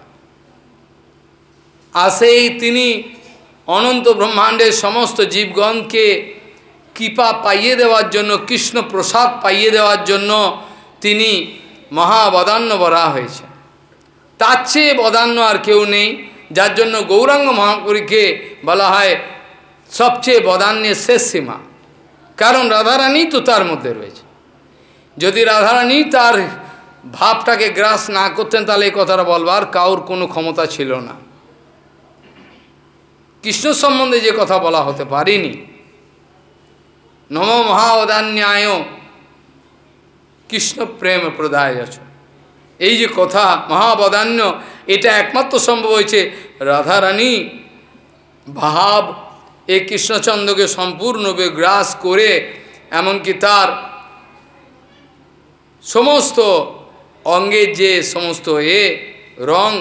আর সেই তিনি অনন্ত ব্রহ্মাণ্ডের সমস্ত জীবগণকে কৃপা পাইয়ে দেওয়ার জন্য, কৃষ্ণ প্রসাদ পাইয়ে দেওয়ার জন্য তিনি মহাবদান্য বরা হয়েছে। তার চেয়ে বদান্য আর কেউ নেই, যার জন্য গৌরাঙ্গ মহাপুরীকে বলা হয় সবচেয়ে বদান্যের শেষ সীমা। কারণ রাধারানী তো তার মধ্যে রয়েছে। যদি রাধারানী তার ভাবটাকে গ্রাস না করতেন, তাহলে এই কথাটা বলবার কাউর কোনো ক্ষমতা ছিল না। কৃষ্ণ সম্বন্ধে যে কথা বলা হতে পারেনি, নম মহাবদান্যায় কৃষ্ণ প্রেম প্রদায় আছে, এই যে কথা মহাবদান্য, এটা একমাত্র সম্ভব হয়েছে রাধারানী ভাব এই কৃষ্ণচন্দ্রকে সম্পূর্ণভাবে গ্রাস করে, এমনকি তার সমস্ত অঙ্গের যে সমস্ত রং,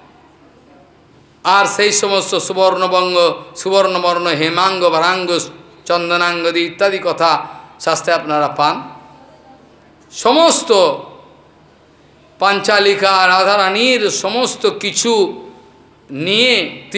আর সেই সমস্ত সুবর্ণবর্ণ হেমাঙ্গ বারাঙ্গ চন্দনাঙ্গদি ইত্যাদি কথা শাস্ত্রে আপনারা পান। সমস্ত পাঞ্চালিকা রাধারানীর সমস্ত কিছু নিয়ে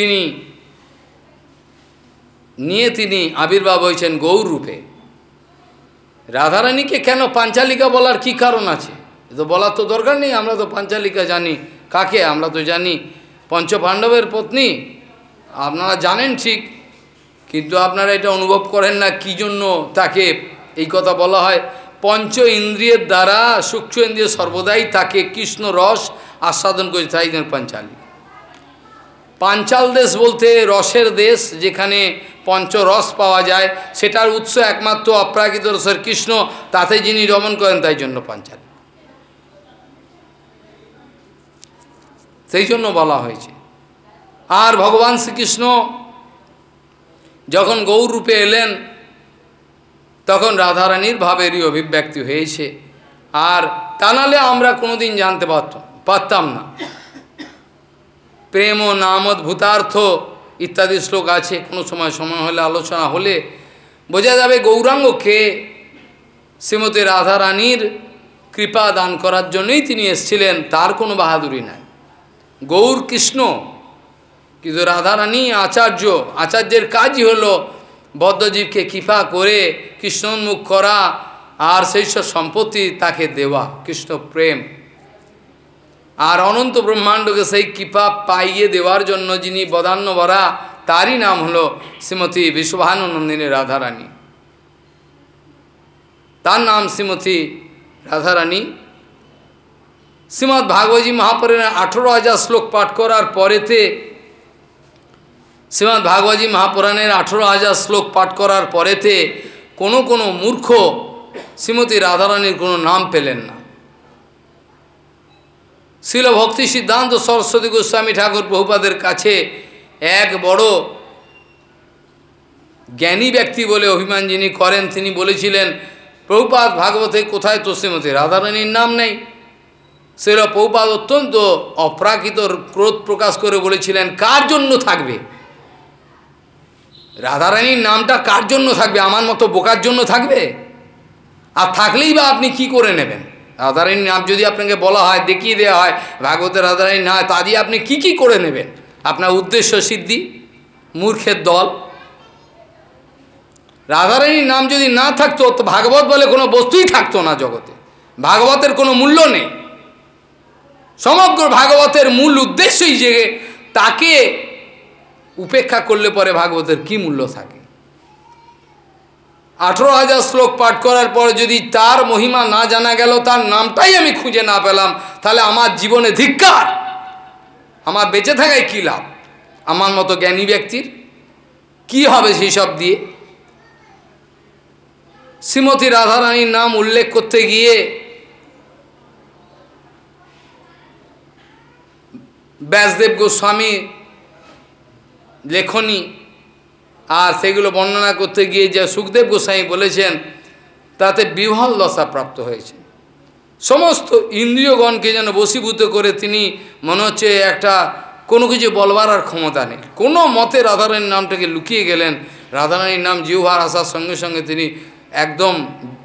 তিনি আবির্ভাব হয়েছেন গৌর রূপে। রাধারানীকে কেন পাঞ্চালিকা বলার কি কারণ আছে? এ তো বলার তো দরকার নেই, আমরা তো পাঞ্চালিকা জানি কাকে, আমরা তো জানি পঞ্চপাণ্ডবের পত্নী, আপনারা জানেন ঠিক, কিন্তু আপনারা এটা অনুভব করেন না কী জন্য তাকে এই কথা বলা হয়। পঞ্চ ইন্দ্রিয়ের দ্বারা সূক্ষ্ম ইন্দ্রিয় সর্বদাই তাকে কৃষ্ণ রস আস্বাদন করেছে, তাই পাঞ্চালী। পাঞ্চাল দেশ বলতে রসের দেশ, যেখানে পঞ্চরস পাওয়া যায়, সেটার উৎস একমাত্র অপ্রাকৃত রসের কৃষ্ণ, তাতে যিনি রমণ করেন, তাই জন্য পাঞ্চালী, সেই জন্য বলা হয়েছে। আর ভগবান শ্রীকৃষ্ণ যখন গৌর রূপে এলেন, তখন রাধারানীর ভাবেরই অভিব্যক্তি হয়েছে। আর তা নাহলে আমরা কোনোদিন জানতে পারতাম না। প্রেম ও নামদ ভূতার্থ ইত্যাদি শ্লোক আছে, কোনো সময় হলে আলোচনা হলে বোঝা যাবে গৌরাঙ্গকে শ্রীমতী রাধারানীর কৃপা দান করার জন্যই তিনি এসেছিলেন, তার কোনো বাহাদুরি নাই। গৌর কৃষ্ণ, কিন্তু রাধারানী আচার্যের কাজই হলো বদ্ধজীবকে কৃপা করে কৃষ্ণোন্মুখ করা আর সেই সব সম্পত্তি তাকে দেওয়া, কৃষ্ণ প্রেম। আর অনন্ত ব্রহ্মাণ্ডকে সেই কৃপা পাইয়ে দেওয়ার জন্য যিনি বদান্যবরা, তারই নাম হলো শ্রীমতী বিশ্বভানুনন্দিনী রাধারানী। তার নাম শ্রীমতী রাধারানী। শ্রীমদ্ ভাগবতী মহাপুরাণে 18,000 শ্লোক পাঠ করার পরেতে, শ্রীমদ্ ভাগবতী মহাপুরাণের 18,000 শ্লোক পাঠ করার পরেতে কোনো মূর্খ শ্রীমতী রাধারানীর কোনো নাম পেলেন না। শিল ভক্তি সিদ্ধান্ত সরস্বতী গোস্বামী ঠাকুর প্রভুপাদের কাছে এক বড় জ্ঞানী ব্যক্তি বলে অভিমান যিনি করেন, তিনি বলেছিলেন, প্রভুপাদ ভাগবতে কোথায় তো শ্রীমতী রাধারানীর নাম নেই। সেরা প্রভুপাদ অত্যন্ত অপ্রাকৃত ক্রোধ প্রকাশ করে বলেছিলেন, কার জন্য থাকবে রাধারানীর নামটা, কার জন্য থাকবে? আমার মতো বোকার জন্য থাকবে? আর থাকলেই বা আপনি কি করে নেবেন? রাধারানীর নাম যদি আপনাকে বলা হয়, দেখিয়ে দেওয়া হয় ভাগবতের রাধারানীর না, তা দিয়ে আপনি কি করে নেবেন? আপনার উদ্দেশ্য সিদ্ধি? মূর্খের দল। রাধারানীর নাম যদি না থাকতো তো ভাগবত বলে কোনো বস্তুই থাকতো না জগতে, ভাগবতের কোনো মূল্য নেই। সমগ্র ভাগবতের মূল উদ্দেশ্যই যে তাকে উপেক্ষা করলে পরে ভাগবতের কি মূল্য থাকে? 18,000 শ্লোক পাঠ করার পর যদি তার মহিমা না জানা গেল, তার নামটাই আমি খুঁজে না পেলাম, তাহলে আমার জীবনে ধিক্কার, আমার বেঁচে থাকায় কী লাভ? আমার মতো জ্ঞানী ব্যক্তির কি হবে সেই সব দিয়ে? শ্রীমতী রাধারানীর নাম উল্লেখ করতে গিয়ে ব্যাসদেব গোস্বামী লেখনী, আর সেগুলো বর্ণনা করতে গিয়ে যে সুখদেব গোস্বামী বলেছেন, তাতে বিহ্বল দশা প্রাপ্ত হয়েছে। সমস্ত ইন্দ্রিয়গণকে যেন বশীভূত করে তিনি মনে হচ্ছে একটা কোনো কিছু বলবার আর ক্ষমতা নেই। কোনো মতে রাধারানীর নামটাকে লুকিয়ে গেলেন। রাধারানীর নাম জিহ্বার আসার সঙ্গে সঙ্গে তিনি একদম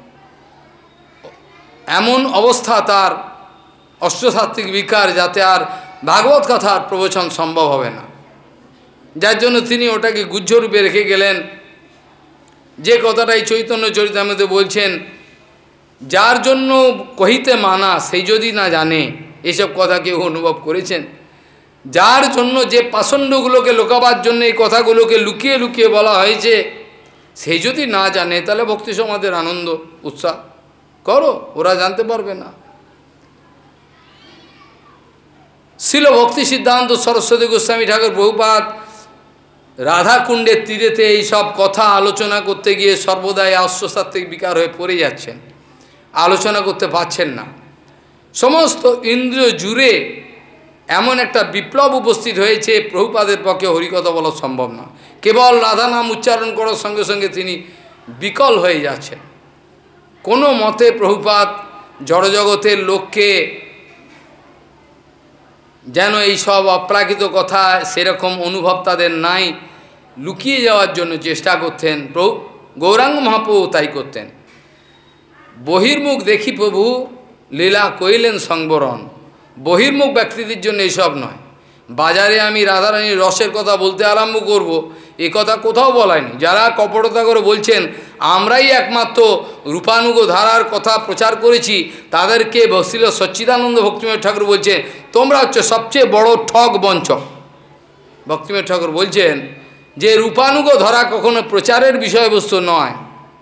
এমন অবস্থা তার অষ্টসাত্ত্বিক বিকার, যাতে আর ভাগবত কথার প্রবচন সম্ভব হবে না। যার জন্য তিনি ওটাকে গুহ্যরূপে রেখে গেলেন। যে কথাটাই চৈতন্য চরিতামৃতে বলছেন, যার জন্য কহিতে মানা সেই যদি না জানে, এসব কথা কেউ অনুভব করেছেন? যার জন্য, যে পাষণ্ডগুলোকে লোকাবার জন্য এই কথাগুলোকে লুকিয়ে লুকিয়ে বলা হয়েছে, সেই যদি না জানে, তাহলে ভক্তি সমাজের আনন্দ উৎসাহ করো, ওরা জানতে পারবে না। শিল ভক্তি সিদ্ধান্ত সরস্বতী গোস্বামী ঠাকুর প্রভুপাদ রাধাকুণ্ডের তীরেতে এই সব কথা আলোচনা করতে গিয়ে সর্বদাই অশ্বসাত্ত্বিক বিকার হয়ে পড়ে যাচ্ছেন, আলোচনা করতে পারছেন না। সমস্ত ইন্দ্রিয় জুড়ে এমন একটা বিপ্লব উপস্থিত হয়েছে, প্রভুপাদের পক্ষে হরিকথা বলা সম্ভব না। কেবল রাধা নাম উচ্চারণ করার সঙ্গে সঙ্গে তিনি বিকল হয়ে যাচ্ছেন। কোনো মতে প্রভুপাদ জড়জগতের লোককে যেন এই সব অপ্রাকৃত কথা সেরকম অনুভব তাদের নাই, লুকিয়ে যাওয়ার জন্য চেষ্টা করতেন। প্রভু গৌরাঙ্গ মহাপ্রভু তাই করতেন। বহির্মুখ দেখি প্রভু লীলা কইলেন সংবরণ। বহির্মুখ ব্যক্তিদের জন্য এইসব নয়। বাজারে আমি রাধারানীর রসের কথা বলতে আরম্ভ করব, এ কথা কোথাও বলায়নি। যারা কপটতা করে বলছেন আমরাই একমাত্র রূপানুগ ধারার কথা প্রচার করেছি, তাদেরকে বসিল সচ্চিদানন্দ ভক্তিময় ঠাকুর বলছে, তোমরা হচ্ছে সবচেয়ে বড় ঠগ বঞ্চক। ভক্তিময় ঠাকুর বলছেন যে রূপানুগ ধারা কখনো প্রচারের বিষয়বস্তু নয়।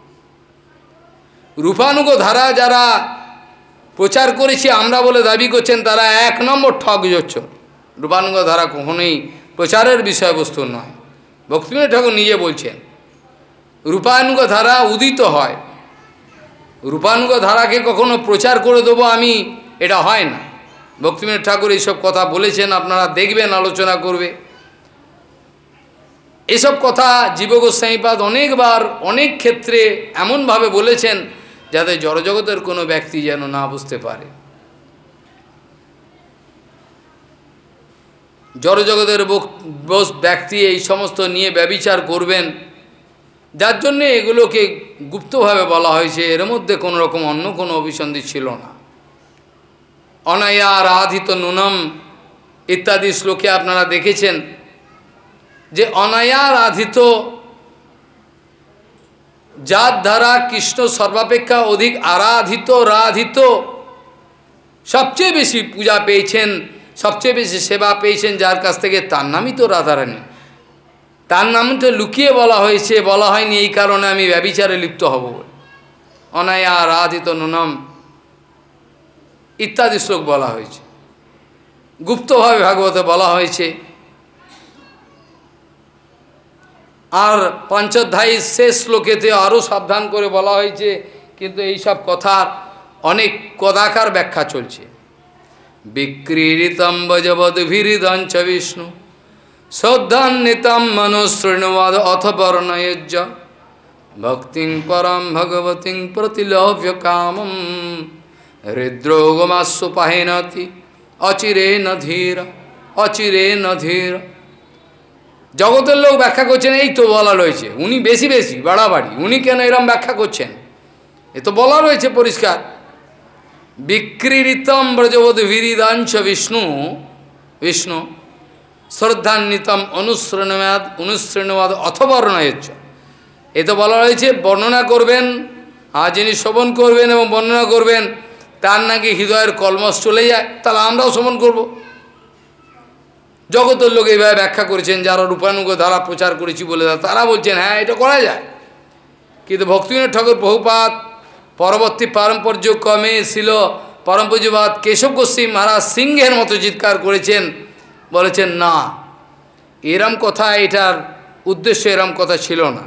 রূপানুগ ধারা যারা প্রচার করেছি আমরা বলে দাবি করছেন, তারা 1 নম্বর ঠগ জোচ্ছ। রূপানুগ ধারা কখনোই প্রচারের বিষয়বস্তু নয়। ভক্তিময় ঠাকুর নিজে বলছেন রূপানুগ ধারা উদিত হয়, রূপানুগ ধারাকে কখনো প্রচার করে দেবো আমি, এটা হয় না। ভক্তিময় ঠাকুর এইসব কথা বলেছেন, আপনারা দেখবেন, আলোচনা করবে। এসব কথা জীব গোস্বামীপাদ অনেকবার অনেক ক্ষেত্রে এমনভাবে বলেছেন, যাতে জড়জগতের কোনো ব্যক্তি যেন না বুঝতে পারে। জড়জগতের ব্যক্তি এই সমস্ত নিয়ে ব্যভিচার করবেন, যার জন্যে এগুলোকে গুপ্তভাবে বলা হয়েছে, এর মধ্যে কোনো রকম অন্য কোনো অভিসন্ধি ছিল না। অনায়া রাধিত নুনম ইত্যাদি শ্লোকে আপনারা দেখেছেন যে অনায়া রাধিত, যার দ্বারা কৃষ্ণ সর্বাপেক্ষা অধিক আরাধিত রাধিত, সবচেয়ে বেশি পূজা পেয়েছেন, সবচেয়ে বেশি সেবা পেয়েছেন যার কাছ থেকে, তার নামই তো রাধারানী। তার নাম তো লুকিয়ে বলা হয়েছে, বলা হয়নি এই কারণে আমি ব্যভিচারে লিপ্ত হব বলে। অনায়া রাধিত নুনম ইত্যাদি শ্লোক বলা হয়েছে, গুপ্তভাবে ভাগবতে বলা হয়েছে। আর পঞ্চোধ্যায়ীর শেষ শ্লোকেতে আরও সাবধান করে বলা হয়েছে, কিন্তু এই সব কথার অনেক কদাকার ব্যাখ্যা চলছে। বিক্রীড়িতম বজবদ্ভিরিদঞ্চ বিষ্ণু শ্রদ্ধান্বিতম মনুশৃণুবাদ অথ বর্ণয়জ্জ ভক্তিং পরম ভগবতীং প্রতিলোভ্য কামম হৃদ্রোগমাস্যু পাহেনতি অচিরে নধীর অচিরে নধীর। জগতের লোক ব্যাখ্যা করছেন, এই তো বলা রয়েছে, উনি বেশি বেশি বাড়াবাড়ি, উনি কেন এরম ব্যাখ্যা করছেন, এ তো বলা রয়েছে পরিষ্কার। বিক্রীড়িতম ব্রজবধ ভিরিদাঞ্চ বিষ্ণু বিষ্ণু শ্রদ্ধান্বিতম অনুশৃণবাদ অথবর্ণয়চ্চ, এ তো বলা রয়েছে বর্ণনা করবেন, আর যিনি শ্রবণ করবেন এবং বর্ণনা করবেন তার নাকি হৃদয়ের কলমশ চলে যায়, তাহলে আমরাও শ্রবণ করব। জগতের লোক এইভাবে ব্যাখ্যা করেছেন, যারা রূপানুগ ধারা প্রচার করেছি বলে তারা বলছেন হ্যাঁ এটা করা যায়। কিন্তু ভক্তিবিনোদ ঠাকুর প্রভুপাদ পরবর্তী পারম্পর্য ক্রমে ছিল পরমপূজ্যপাদ কেশব গোস্বামী মহারাজ সিংহের মতো চিৎকার করেছেন, বলেছেন না এরম কথা, এটার উদ্দেশ্য এরম কথা ছিল না,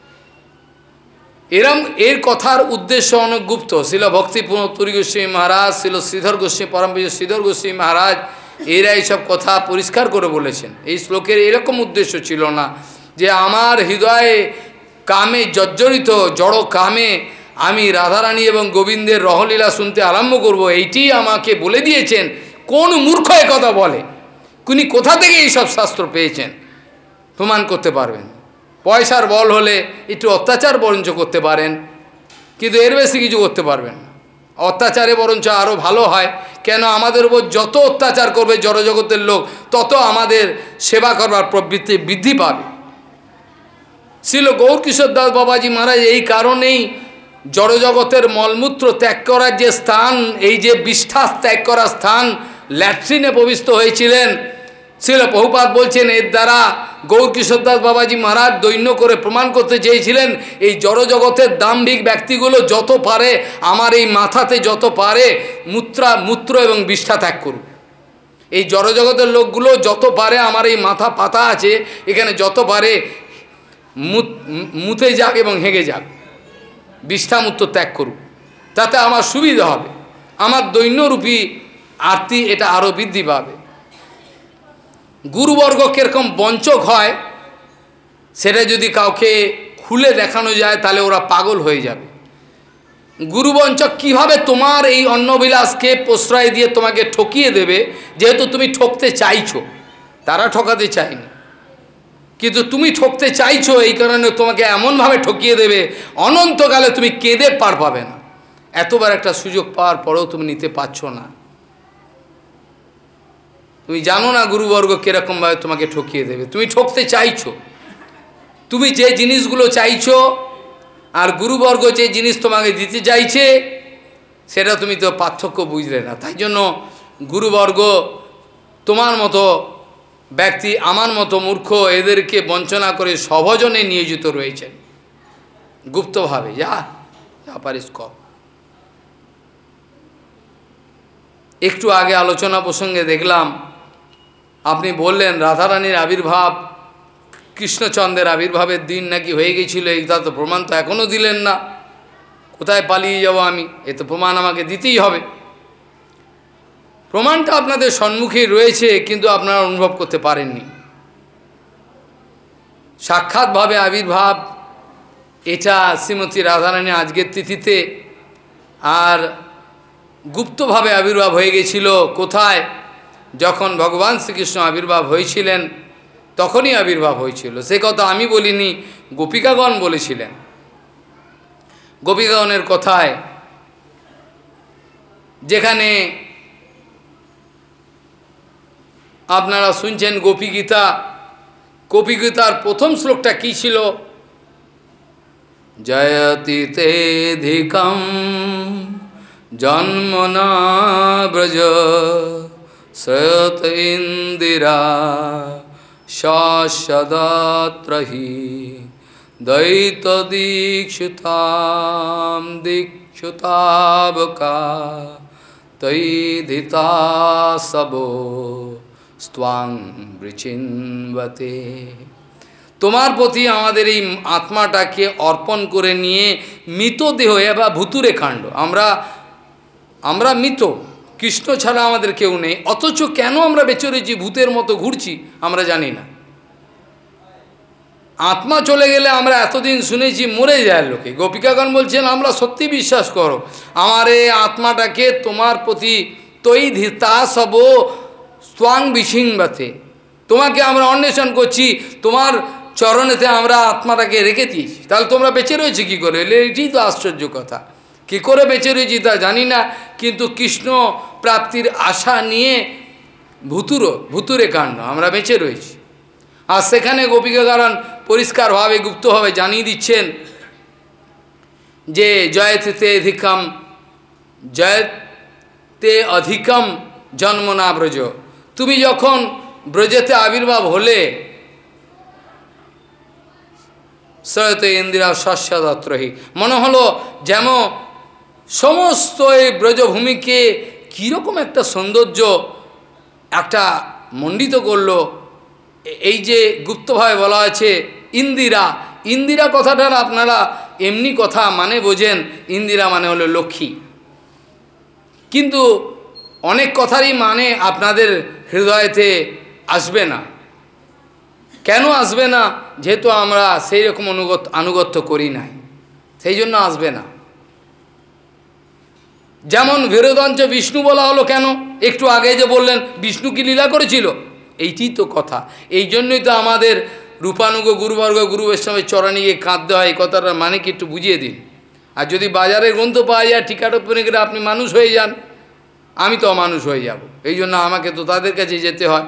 এর কথার উদ্দেশ্য অনেক গুপ্ত। ছিল ভক্তিপুরী গোস্বামী মহারাজ, ছিল শ্রীধর গোস্বামী পরমপূজ্য শ্রীধর গোস্বামী মহারাজ, এরা এইসব কথা পরিষ্কার করে বলেছেন। এই শ্লোকের এরকম উদ্দেশ্য ছিল না যে আমার হৃদয়ে কামে জর্জরিত জড় কামে আমি রাধারানী এবং গোবিন্দের রহলীলা শুনতে আরম্ভ করব, এইটি আমাকে বলে দিয়েছেন। কোন মূর্খ কথা বলে, উনি কোথা থেকে এইসব শাস্ত্র পেয়েছেন প্রমাণ করতে পারবেন। পয়সার বল হলে একটু অত্যাচার বরঞ্চ করতে পারেন, কিন্তু এর বেশি কিছু করতে পারবেন না। অত্যাচারে বরঞ্চ আরও ভালো হয়, কেন আমাদের উপর যত অত্যাচার করবে জড়জগতের লোক তত আমাদের সেবা করবার প্রবৃত্তি বৃদ্ধি পাবে। ছিল গৌরকিশোর দাস বাবাজি মহারাজ এই কারণেই জড়জগতের মলমূত্র ত্যাগ করার যে স্থান, এই যে বিষ্ঠাস ত্যাগ করার স্থান, ল্যাট্রিনে প্রবিষ্ট হয়েছিলেন। ছিল প্রভুপাদ বলছেন এর দ্বারা গৌরকিশোর দাস বাবাজি মহারাজ দৈন্য করে প্রমাণ করতে চেয়েছিলেন এই জড়জগতের দাম্ভিক ব্যক্তিগুলো যত পারে আমার এই মাথাতে যত পারে মূত্র এবং বিষ্ঠা ত্যাগ করুক। এই জড়জগতের লোকগুলো যত পারে আমার এই মাথা পাতা আছে এখানে যত পারে মুতে যাক এবং হেগে যাক, বিষ্ঠামূত্র ত্যাগ করুক, তাতে আমার সুবিধা হবে, আমার দৈন্যরূপী আরতি এটা আরও বৃদ্ধি পাবে। গুরুবর্গ কীরকম বঞ্চক হয় সেটা যদি কাউকে খুলে দেখানো যায় তাহলে ওরা পাগল হয়ে যাবে। গুরুবঞ্চক কীভাবে তোমার এই অন্নবিলাসকে প্রশ্রয় দিয়ে তোমাকে ঠকিয়ে দেবে, যেহেতু তুমি ঠকতে চাইছো, তারা ঠকাতে চায়নি কিন্তু তুমি ঠকতে চাইছো, এই কারণে তোমাকে এমনভাবে ঠকিয়ে দেবে অনন্তকালে তুমি কেঁদে পার পাবে না। এতবার একটা সুযোগ পাওয়ার পরেও তুমি নিতে পারছো না। তুমি জানো না গুরুবর্গ কীরকমভাবে তোমাকে ঠকিয়ে দেবে, তুমি ঠকতে চাইছো। তুমি যে জিনিসগুলো চাইছো আর গুরুবর্গ যে জিনিস তোমাকে দিতে চাইছে সেটা তুমি তো পার্থক্য বুঝলে না। তাই জন্য গুরুবর্গ তোমার মতো ব্যক্তি, আমার মতো মূর্খ, এদেরকে বঞ্চনা করে সভজনে নিয়োজিত রয়েছেন গুপ্তভাবে। যা যা পারিস কর। একটু আগে আলোচনা প্রসঙ্গে দেখলাম আপনি বললেন রাধারানীর আবির্ভাব, কৃষ্ণচন্দ্রের আবির্ভাবের দিন নাকি হয়ে গেছিল, এটা তো প্রমাণ তো এখনও দিলেন না। কোথায় পালিয়ে যাব আমি? এ তো প্রমাণ আমাকে দিতেই হবে। প্রমাণটা আপনাদের সম্মুখেই রয়েছে, কিন্তু আপনারা অনুভব করতে পারেননি। সাক্ষাৎভাবে আবির্ভাব এটা শ্রীমতী রাধারানী আজকের তিথিতে, আর গুপ্তভাবে আবির্ভাব হয়ে গেছিল কোথায়? যখন ভগবান শ্রীকৃষ্ণ আবির্ভাব হয়েছিলেন তখনই আবির্ভাব হয়েছিল। সে কথা আমি বলিনি, গোপিকাগণ বলেছিলেন। গোপিকাগণের কথায়, যেখানে আপনারা শুনছেন গোপীগীতা, গোপীগীতার প্রথম শ্লোকটা কী ছিল? জয়তি তেধিকম জন্মনা ব্রজ শ্রয়ত ইন্দিরা সদাত্রহি দৈত দীক্ষুতাম দীক্ষুতাবকা তৈধিতা সবো স্ত্বাং বৃচিন্বতে। তোমার প্রতি আমাদের এই আত্মাটাকে অর্পণ করে নিয়ে মৃত দেহ বা ভুতুরে কাণ্ড, আমরা মৃত, কৃষ্ণ ছাড়া আমাদের কেউ নেই, অথচ কেন আমরা বেঁচে রয়েছি, ভূতের মতো ঘুরছি আমরা জানি না। আত্মা চলে গেলে আমরা এতদিন শুনেছি মরে যায় লোকে। গোপিকাগণ বলছেন আমরা সত্যি বিশ্বাস করো, আমার এই আত্মাটাকে তোমার প্রতি তৈ ধিতা সব স্ত্বাং বিচিন্বতে, তোমাকে আমরা অন্বেষণ করছি, তোমার চরণেতে আমরা আত্মাটাকে রেখে দিয়েছি, তাহলে তোমরা বেঁচে রয়েছে কী করে? এটাই তো আশ্চর্য কথা। কী করে বেঁচে রয়েছি তা জানি না, কিন্তু কৃষ্ণ প্রাপ্তির আশা নিয়ে ভুতুরে কাণ্ড আমরা বেঁচে রয়েছি। আর সেখানে গোপিকাগণ পরিষ্কারভাবে গুপ্তভাবে জানিয়ে দিচ্ছেন যে জয়তে অধিকম, জয়তে অধিকম জন্ম না ব্রজ, তুমি যখন ব্রজেতে আবির্ভাব হলে শ্রয়ত ইন্দিরা সদাত্রহি, মনে হলো যেন সমস্ত এই ব্রজভূমিকে কীরকম একটা সৌন্দর্য একটা মণ্ডিত করলো। এই যে গুপ্তভাবে বলা আছে ইন্দিরা, ইন্দিরা কথাটার আপনারা এমনি কথা মানে বোঝেন, ইন্দিরা মানে হলো লক্ষ্মী, কিন্তু অনেক কথারই মানে আপনাদের হৃদয়তে আসবে না। কেন আসবে না? যেহেতু আমরা সেই রকম আনুগত্য করি নাই, সেই জন্য আসবে না। যেমন বিরোধাঞ্চ বিষ্ণু বলা হলো কেন? একটু আগে যে বললেন বিষ্ণু কি লীলা করেছিল, এইটি তো কথা। এই জন্যই তো আমাদের রূপানুগ গুরুবর্গ গুরু বৈষ্ণবের চরণে গিয়ে কাঁদতে হয়। এই কথাটার মানে কি একটু বুঝিয়ে দিন। আর যদি বাজারে গ্রন্থ পাওয়া যায় টিকাটোপনে গেলে আপনি মানুষ হয়ে যান, আমি তো অমানুষ হয়ে যাব, এই জন্য আমাকে তো তাদের কাছে যেতে হয়।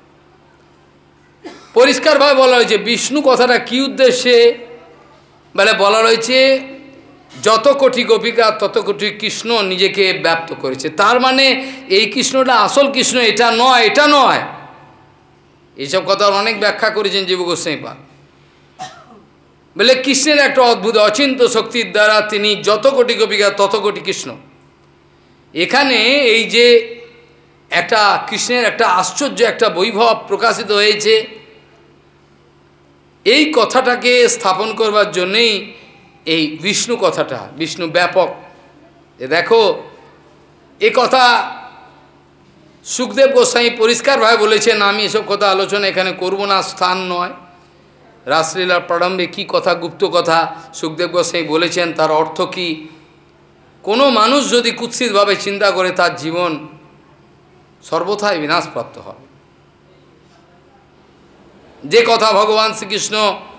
পরিষ্কারভাবে বলা হয়েছে বিষ্ণু কথাটা কী উদ্দেশ্যে বলা রয়েছে, যত কোটি গোপিকা তত কোটি কৃষ্ণ নিজেকে ব্যপ্ত করেছে। তার মানে এই কৃষ্ণটা আসল কৃষ্ণ, এটা নয়, এটা নয়। এইসব কথা অনেক ব্যাখ্যা করেছেন জীব গোস্বামীপাদ। বলে কৃষ্ণের একটা অদ্ভুত অচিন্ত শক্তির দ্বারা তিনি যত কোটি গোপিকা তত কোটি কৃষ্ণ। এখানে এই যে একটা কৃষ্ণের একটা আশ্চর্য একটা বৈভব প্রকাশিত হয়েছে, এই কথাটাকে স্থাপন করবার জন্যেই এই বিষ্ণু কথাটা, বিষ্ণু ব্যাপক। দেখো এ কথা সুখদেব গোস্বামী পরিষ্কারভাবে বলেছেন, আমি এসব কথা আলোচনা এখানে করব না, স্থান নয়। রাসলীলার প্রারম্ভে কী কথা, গুপ্ত কথা সুখদেব গোস্বামী বলেছেন, তার অর্থ কী? কোনো মানুষ যদি কুৎসিতভাবে চিন্তা করে তার জীবন সর্বথাই বিনাশপ্রাপ্ত হবে। যে কথা ভগবান শ্রীকৃষ্ণ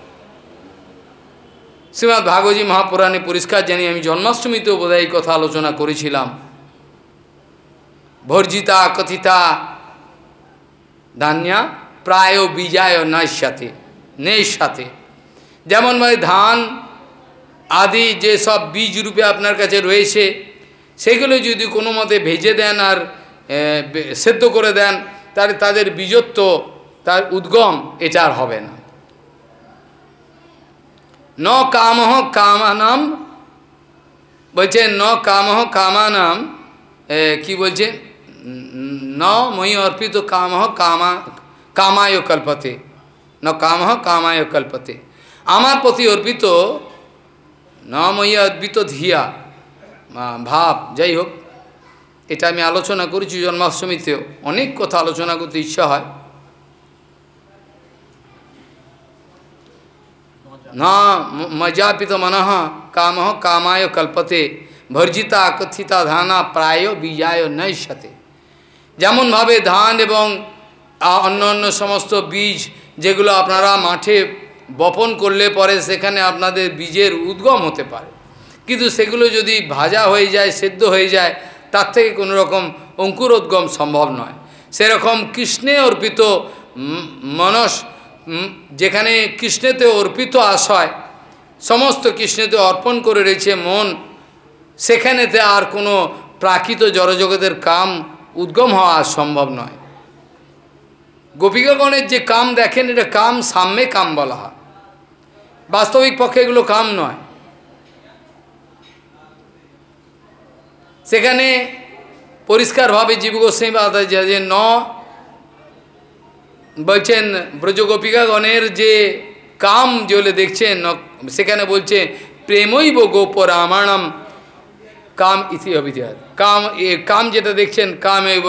শ্রীমদ্ ভাগবতী মহাপুরাণে পরিষ্কার জানি, আমি জন্মাষ্টমীতেও বোধহয় এই কথা আলোচনা করেছিলাম। ভর্জিতা কথিতা ধান্যা প্রায় বীজায় নেই সাথে, যেমন ধান আদি যে সব বীজ রূপে আপনার কাছে রয়েছে, সেগুলো যদি কোনো মতে ভেজে দেন আর সেদ্ধ করে দেন, তাহলে তাদের বীজত্ব, তার উদ্গম এটা আর হবে না। ন কামহ কামানাম বলছে, ন কামহ কামানাম, কি বলছে, ন মই অর্পিত কামহ কামায় কল্পতে, ন কামহ কামায় কল্পতে, আমার প্রতি অর্পিত ন মই অর্পিত ধিয়া ভাব। যাই হোক, এটা আমি আলোচনা করেছি জন্মাষ্টমীতেও, অনেক কথা আলোচনা করতে ইচ্ছা হয়। না মজাপিত মনঃ কামহ কামায় কল্পতে ভর্জিতা আকথিতা ধানা প্রায় বীজায় নৈষ্যতে। যেমনভাবে ধান এবং অন্য অন্য সমস্ত বীজ যেগুলো আপনারা মাঠে বপন করলে পরে সেখানে আপনাদের বীজের উদ্গম হতে পারে, কিন্তু সেগুলো যদি ভাজা হয়ে যায়, সেদ্ধ হয়ে যায়, তার থেকে কোনো রকম অঙ্কুরোদ্গম সম্ভব নয়। সেরকম কৃষ্ণে অর্পিত মনস, যেখানে কৃষ্ণেতে অর্পিত আশয়, সমস্ত কৃষ্ণেতে অর্পণ করে রয়েছে মন, সেখানেতে আর কোনো প্রাকৃত জড়জগতের কাম উদ্গম হওয়া সম্ভব নয়। গোপিকাগণের যে কাম দেখেন, এটা কাম সাম্যে কাম বলা হয়, বাস্তবিক পক্ষে এগুলো কাম নয়। সেখানে পরিষ্কারভাবে জীব গোস্বামী যে বলছেন ব্রজগোপিকাগণের যে কাম যেগুলো দেখছেন, সেখানে বলছে প্রেমৈব গোপরামাণম কাম ইতি অভিধাত। কাম, কাম যেটা দেখছেন, কাম এব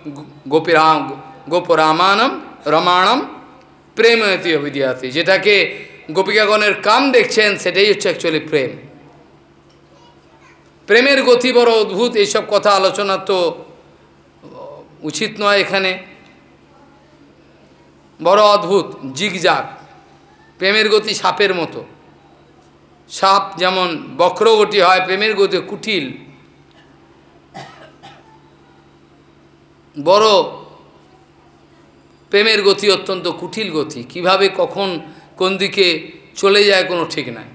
গোপরামাণম রমাণম প্রেম ইতি অভিধাতে, যেটাকে গোপিকাগণের কাম দেখছেন, সেটাই হচ্ছে অ্যাকচুয়ালি প্রেম। প্রেমের গতি বড় অদ্ভুত, এইসব কথা আলোচনা তো উচিত নয় এখানে। বড় অদ্ভুত, জিগজাগ প্রেমের গতি, সাপের মতো। সাপ যেমন বক্রগতি হয়, প্রেমের গতি কুটিল, বড় প্রেমের গতি অত্যন্ত কুটিল গতি, কিভাবে কখন কোন দিকে চলে যায় কোনো ঠিক নাই।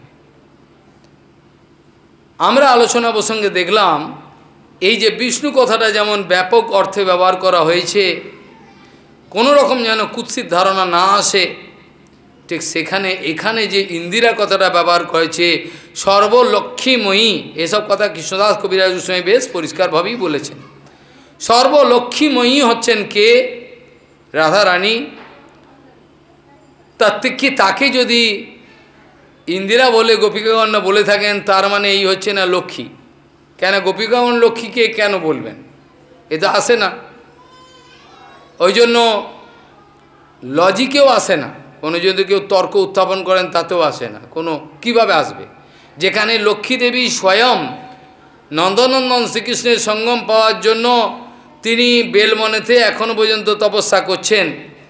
আমরা আলোচনা প্রসঙ্গে দেখলাম এই যে বিষ্ণু কথাটা যেমন ব্যাপক অর্থে ব্যবহার করা হয়েছে, কোনো রকম যেন কুৎসিত ধারণা না আসে, ঠিক সেখানে এখানে যে ইন্দিরা কথাটা ব্যবহার করেছে, সর্বলক্ষ্মীময়ী, এসব কথা কৃষ্ণদাস কবিরাজ গোস্বামী বেশ পরিষ্কারভাবেই বলেছেন। সর্বলক্ষ্মীময়ী হচ্ছেন কে? রাধারানী। তাকে যদি ইন্দিরা বলে গোপিকাগণ বলে থাকেন, তার মানে এই হচ্ছে না লক্ষ্মী। কেন গোপিকাগণ লক্ষ্মীকে কেন বলবেন? এটা আসে না। ওই জন্য লজিকেও আসে না, কোনো যদি কেউ তর্ক উত্থাপন করেন তাতেও আসে না, কোনো কিভাবে আসবে? যেখানে লক্ষ্মী দেবী স্বয়ং নন্দনন্দন শ্রীকৃষ্ণের সঙ্গম পাওয়ার জন্য তিনি বেলমনেতে এখনো পর্যন্ত তপস্যা করছেন,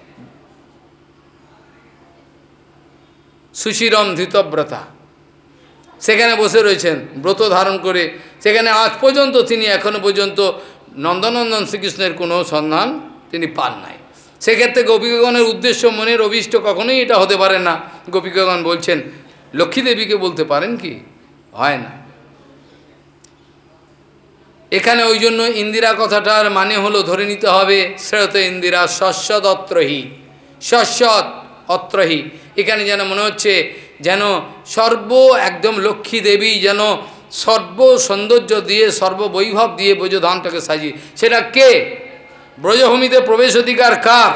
সুচিরম ধৃতব্রতা, সেখানে বসে রয়েছেন ব্রত ধারণ করে, সেখানে আজ পর্যন্ত তিনি এখনো পর্যন্ত নন্দনন্দন শ্রীকৃষ্ণের কোনো সন্ধান তিনি পান নাই। সেক্ষেত্রে গোপিকাগণের উদ্দেশ্য, মনের অভীষ্ট কখনোই এটা হতে পারে না গোপিকাগণ বলছেন লক্ষ্মী দেবীকে বলতে পারেন কি? হয় না। এখানে ওই জন্য ইন্দিরা কথাটার মানে হলো ধরে নিতে হবে শ্রেয়ত ইন্দিরা শশ্বত অত্রহি, শশ্বত অত্রহি। এখানে যেন মনে হচ্ছে যেন একদম লক্ষ্মী দেবী যেন সর্ব সৌন্দর্য দিয়ে, সর্ববৈভব দিয়ে ব্রজধামটাকে সাজিয়ে। সেটা কে? ব্রজভূমিতে প্রবেশ অধিকার কার?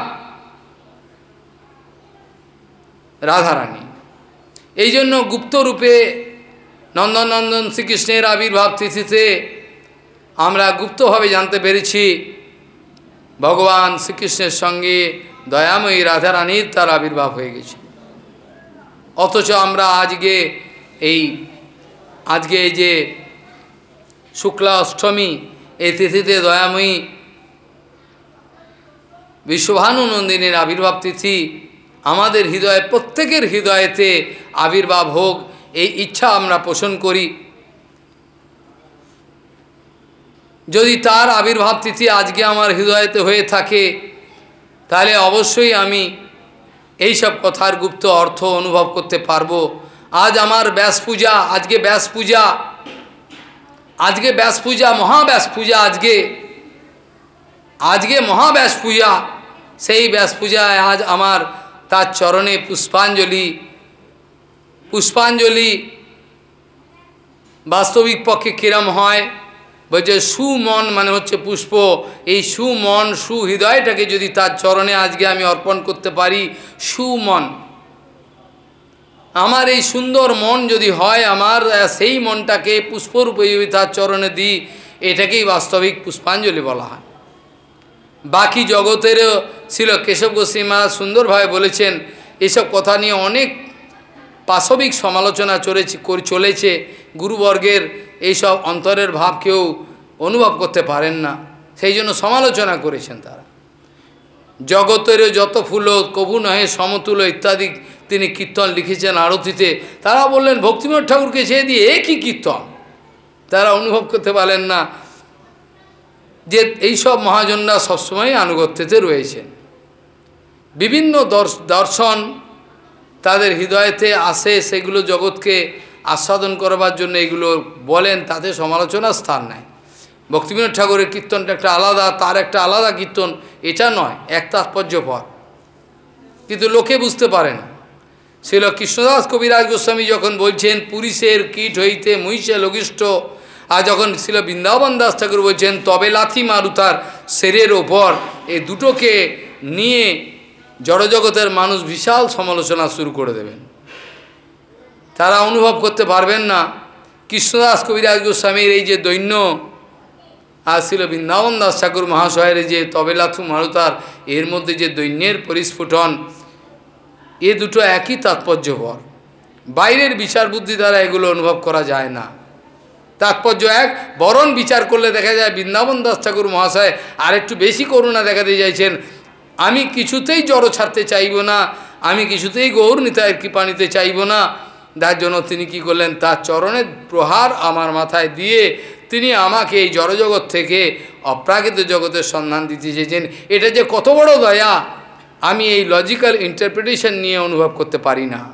রাধারানী। এই জন্য গুপ্তরূপে নন্দনন্দন শ্রীকৃষ্ণের আবির্ভাব তিথিতে আমরা গুপ্তভাবে জানতে পেরেছি ভগবান শ্রীকৃষ্ণের সঙ্গে দয়াময়ী রাধারানীর তার আবির্ভাব হয়ে গেছে। অথচ আমরা আজকে এই যে শুক্লা অষ্টমী, এই তিথিতে দয়াময়ী বিশ্বভানু নন্দিনীর আবির্ভাব তিথি, আমাদের হৃদয়ে, প্রত্যেকের হৃদয়েতে আবির্ভাব হোক, এই ইচ্ছা আমরা পোষণ করি। যদি তার আবির্ভাব তিথি আজকে আমার হৃদয়েতে হয়ে থাকে, তাহলে অবশ্যই আমি এই সব কথার গুপ্ত অর্থ অনুভব করতে পারবো। আজ আমার ব্যাস পূজা, আজকে ব্যাস পূজা, মহাব্যাস পূজা, আজকে মহাব্যাস পূজা। সেই ব্যাস পূজায় আজ আমার তার চরণে পুষ্পাঞ্জলি বাস্তবিক পক্ষে কিরম হয়? বলছে সুমন মানে হচ্ছে পুষ্প, এই সুমন সুহৃদয়টাকে যদি তার চরণে আজকে আমি অর্পণ করতে পারি, সুমন, আমার এই সুন্দর মন যদি হয়, আমার সেই মনটাকে পুষ্পরূপে যদি তার চরণে দিই, এটাকেই বাস্তবিক পুষ্পাঞ্জলি বলা হয়। বাকি জগতেরও ছিল কেশব গোস্বামী মহারাজ সুন্দরভাবে বলেছেন, এসব কথা নিয়ে অনেক পাশবিক সমালোচনা চলেছে। গুরুবর্গের এইসব অন্তরের ভাব কেউ অনুভব করতে পারেন না, সেই জন্য সমালোচনা করেছেন তারা। জগতের যত ফুল কভু নহে সমতুল ইত্যাদি তিনি কীর্তন লিখেছেন আরতিতে। তারা বললেন ভক্তিবিনোদ ঠাকুরকে ছেড়ে দিয়ে এ কী কীর্তন। তারা অনুভব করতে পারেন না যে এইসব মহাজনরা সবসময় আনুগত্যতে রয়েছেন। বিভিন্ন দর্শন তাদের হৃদয়তে আসে, সেগুলো জগৎকে আস্বাদন করবার জন্য এগুলো বলেন, তাতে সমালোচনার স্থান নাই। ভক্তিবিনোদ ঠাকুরের কীর্তনটা একটা আলাদা, তার একটা আলাদা কীর্তন, এটা নয়, এক তাৎপর্যপর। কিন্তু লোকে বুঝতে পারে না। ছিল কৃষ্ণদাস কবিরাজ গোস্বামী যখন বলছেন পুরুষের কীট হইতে মহিষে লঘিষ্ঠ, আর যখন ছিল বৃন্দাবন দাস ঠাকুর বলছেন তবে লাথি মারু তার শেরের ওপর, এই দুটোকে নিয়ে জড়জগতের মানুষ বিশাল সমালোচনা শুরু করে দেবেন। তারা অনুভব করতে পারবেন না কৃষ্ণদাস কবিরাজ গোস্বামীর এই যে দৈন্য, আর ছিল বৃন্দাবন দাস ঠাকুর মহাশয়ের যে তবেলাথু মারুতার, এর মধ্যে যে দৈন্যের পরিস্ফুটন, এ দুটো একই তাৎপর্যপর। বাইরের বিচার বুদ্ধি দ্বারা এগুলো অনুভব করা যায় না। তাৎপর্য এক, বরণ বিচার করলে দেখা যায় বৃন্দাবন দাস ঠাকুর মহাশয় আর একটু বেশি করুণা দেখাতে চাইছেন। আমি কিছুতেই জড়ো ছাড়তে চাইব না, আমি কিছুতেই গৌর নিতায়ের কৃপা নিতে চাইব না। তার জন্য তিনি কি করলেন, তার চরণের প্রহার আমার মাথায় দিয়ে তিনি আমাকে এই জড়জগৎ থেকে অপ্রাকৃত জগতের সন্ধান দিতে চেয়েছেন। এটা যে কত বড় দয়া, আমি এই লজিক্যাল ইন্টারপ্রিটেশন নিয়ে অনুভব করতে পারি না।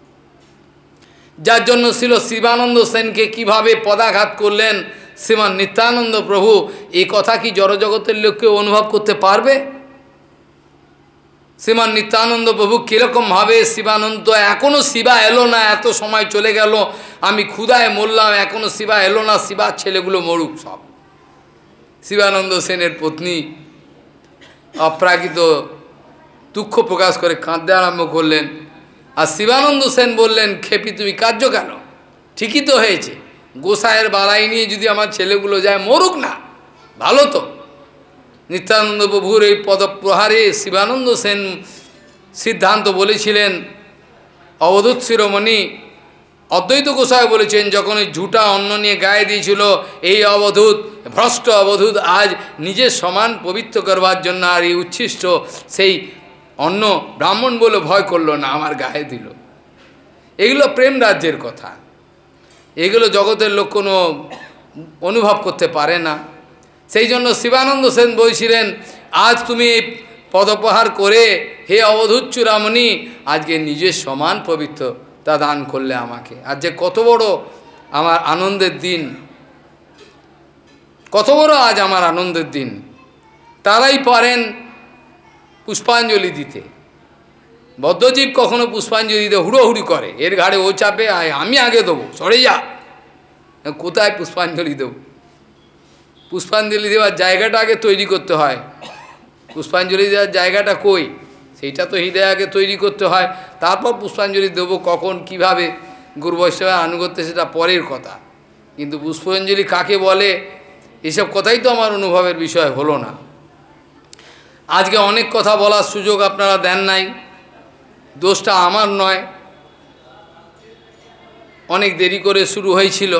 যার জন্য ছিল শিবানন্দ সেনকে কিভাবে পদাঘাত করলেন শ্রীমান নিত্যানন্দ প্রভু, এই কথা কি জড়জগতের লোককে অনুভব করতে পারবে? শ্রীমান নিত্যানন্দ প্রভু কীরকমভাবে শিবানন্দ, এখনও শিবা এলো না, এত সময় চলে গেল, আমি ক্ষুধায় মরলাম, এখনও শিবা এলো না, শিবার ছেলেগুলো মরুক সব। শিবানন্দ সেনের পত্নী অপ্রাকৃত দুঃখ প্রকাশ করে কাঁদতে আরম্ভ করলেন। আর শিবানন্দ সেন বললেন, খেপি তুমি কাঁদছো কেন? ঠিকই তো হয়েছে, গোসাইয়ের বালাই নিয়ে যদি আমার ছেলেগুলো যায়, মরুক না, ভালো তো। নিত্যানন্দ প্রভুর এই পদপ্রহারে শিবানন্দ সেন সিদ্ধান্ত বলেছিলেন। অবধূত শিরোমণি অদ্বৈত গোসাই বলেছেন, যখন ওই ঝুটা অন্ন নিয়ে গায়ে দিয়েছিল, এই অবধূত, ভ্রষ্ট অবধূত আজ নিজের সমান পবিত্র করবার জন্য আর এই উচ্ছিষ্ট সেই অন্ন ব্রাহ্মণ বলে ভয় করলো না, আমার গায়ে দিল। এগুলো প্রেম রাজ্যের কথা, এগুলো জগতের লোক কোনো অনুভব করতে পারে না। সেই জন্য শিবানন্দ সেন বলছিলেন, আজ তুমি পদপ্রহার করে হে অবধূত চূড়ামণি আজকে নিজের সমান পবিত্রতা দান করলে আমাকে। আর যে কত বড় আমার আনন্দের দিন, কত বড় আজ আমার আনন্দের দিন। তারাই পারেন পুষ্পাঞ্জলি দিতে। বদ্ধজীব কখনো পুষ্পাঞ্জলি দিতে হুড়োহুড়ি করে, এর ঘাড়ে ও চাপে, আমি আগে দেবো, সরে যা। কোথায় পুষ্পাঞ্জলি দেব? পুষ্পাঞ্জলি দেওয়ার জায়গাটা আগে তৈরি করতে হয়। পুষ্পাঞ্জলি দেওয়ার জায়গাটা কই, সেইটা তো হৃদয় আগে তৈরি করতে হয়, তারপর পুষ্পাঞ্জলি দেবো কখন, কিভাবে গুরু বৈষ্ণবের আনুগত্য, সেটা পরের কথা। কিন্তু পুষ্পাঞ্জলি কাকে বলে, এসব কথাই তো আমার অনুভবের বিষয় হলো না। আজকে অনেক কথা বলার সুযোগ আপনারা দেন নাই, দোষটা আমার নয়, অনেক দেরি করে শুরু হয়েছিল।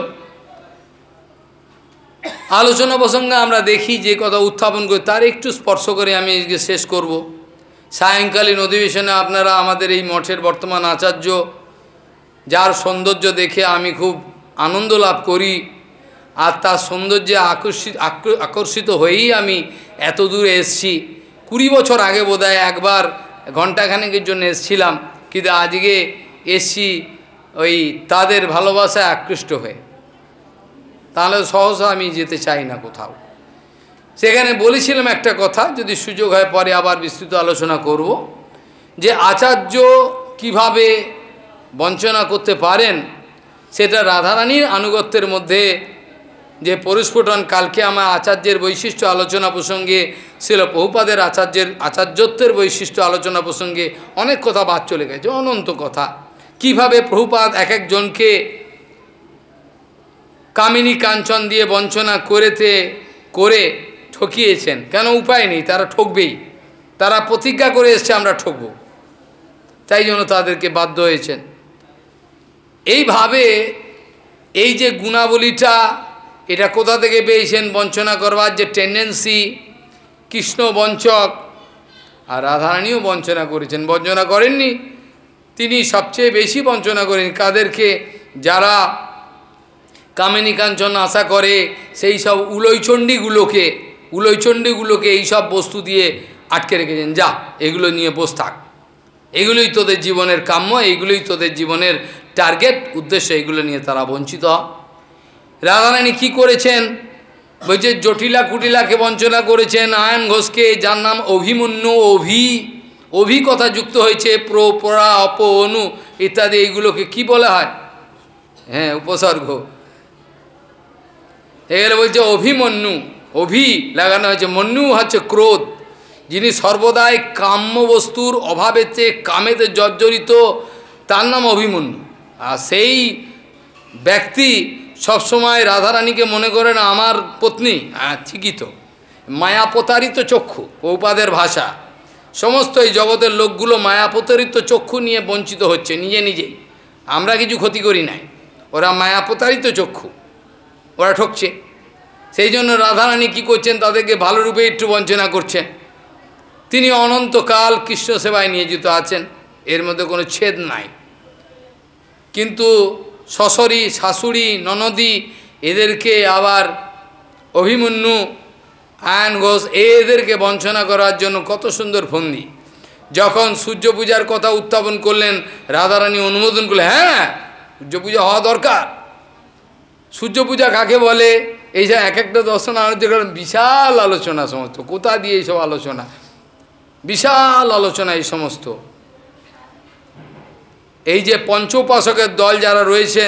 আলোচনা প্রসঙ্গে আমরা দেখি যে কথা উত্থাপন করি, তার একটু স্পর্শ করে আমি শেষ করব। সায়ংকালীন অধিবেশনে আপনারা আমাদের এই মঠের বর্তমান আচার্য, যার সৌন্দর্য দেখে আমি খুব আনন্দ লাভ করি, আর তার সৌন্দর্যে আকর্ষিত হয়েই আমি এত দূরে এসেছি। 20 বছর আগে বোধহয় একবার ঘণ্টাখানেকের জন্য এসেছিলাম, কিন্তু আজকে এসছি ওই তাদের ভালোবাসায় আকৃষ্ট হয়ে। তাহলে সহসা আমি যেতে চাই না কোথাও। সেখানে বলেছিলাম একটা কথা, যদি সুযোগ হয় পরে আবার বিস্তৃত আলোচনা করব, যে আচার্য কিভাবে বঞ্চনা করতে পারেন, সেটা রাধারানীর আনুগত্যের মধ্যে যে পরিস্ফুটন। কালকে আমার আচার্যের বৈশিষ্ট্য আলোচনা প্রসঙ্গে ছিল, প্রভুপাদের আচার্যত্বের বৈশিষ্ট্য আলোচনা প্রসঙ্গে অনেক কথা বাদ চলে গেছে, অনন্ত কথা। কিভাবে প্রভুপাদ এক একজনকে কামিনী কাঞ্চন দিয়ে বঞ্চনা করে ঠকিয়েছেন। কেন? উপায় নেই, তারা ঠকবেই, তারা প্রতিজ্ঞা করে এসছে আমরা ঠকব, তাই জন্য তাদেরকে বাধ্য হয়েছেন। এইভাবে এই যে গুণাবলীটা, এটা কোথা থেকে পেয়েছেন? বঞ্চনা করবার যে টেন্ডেন্সি, কৃষ্ণ বঞ্চক, আর রাধারানীও বঞ্চনা করেছেন, বঞ্চনা করেননি, তিনি সবচেয়ে বেশি বঞ্চনা করেন কাদেরকে, যারা কামিনী কাঞ্চন আশা করে সেই সব উলয়চণ্ডীগুলোকে এই সব বস্তু দিয়ে আটকে রেখেছেন, যা এগুলো নিয়ে বস থাক, এগুলোই তোদের জীবনের কাম্য, এইগুলোই তোদের জীবনের টার্গেট উদ্দেশ্য, এগুলো নিয়ে তারা বঞ্চিত। রাধারানী কি করেছেন, বলছে জটিলা কুটিলাকে বঞ্চনা করেছেন, আয়ন ঘোষকে, যার নাম অভিমন্যু, অভি কথা যুক্ত হয়েছে, পরা অপ অনু ইত্যাদি, এইগুলোকে কি বলা হয়, হ্যাঁ উপসর্গ, এগুলো বলছে অভিমন্যু, অভি লাগানো হয়েছে, মন্যু হচ্ছে ক্রোধ, যিনি সর্বদাই কাম্য বস্তুর অভাবেতে কামেতে জর্জরিত, তার নাম অভিমন্যু। আর সেই ব্যক্তি সবসময় রাধারানীকে মনে করেন আমার পত্নী, ঠিকই তো, মায়াপতারিত চক্ষু, প্রভুপাদের ভাষা, সমস্ত এই জগতের লোকগুলো মায়াপতারিত চক্ষু নিয়ে বঞ্চিত হচ্ছে নিজে নিজেই, আমরা কিছু ক্ষতি করি নাই, ওরা মায়াপতারিত চক্ষু, ওরা ঠকছে। সেই জন্য রাধারানী কী করছেন, তাদেরকে ভালো রূপে একটু বঞ্চনা করছেন। তিনি অনন্তকাল কৃষ্ণ সেবায় নিয়োজিত আছেন, এর মধ্যে কোনো ছেদ নাই, কিন্তু শ্বশুরি শাশুড়ি ননদি এদেরকে আবার অভিমন্যু আয়ন ঘোষ এদেরকে বঞ্চনা করার জন্য কত সুন্দর ফন্দি। যখন সূর্য পূজার কথা উত্থাপন করলেন, রাধারানী অনুমোদন করলেন, হ্যাঁ সূর্য পূজা হওয়া দরকার। সূর্য পূজা কাকে বলে, এই যে এক একটা দর্শন আলোচনা করেন, বিশাল আলোচনা, সমস্ত কোথা দিয়ে এইসব আলোচনা, বিশাল আলোচনা এই সমস্ত। এই যে পঞ্চোপাসকের দল যারা রয়েছেন,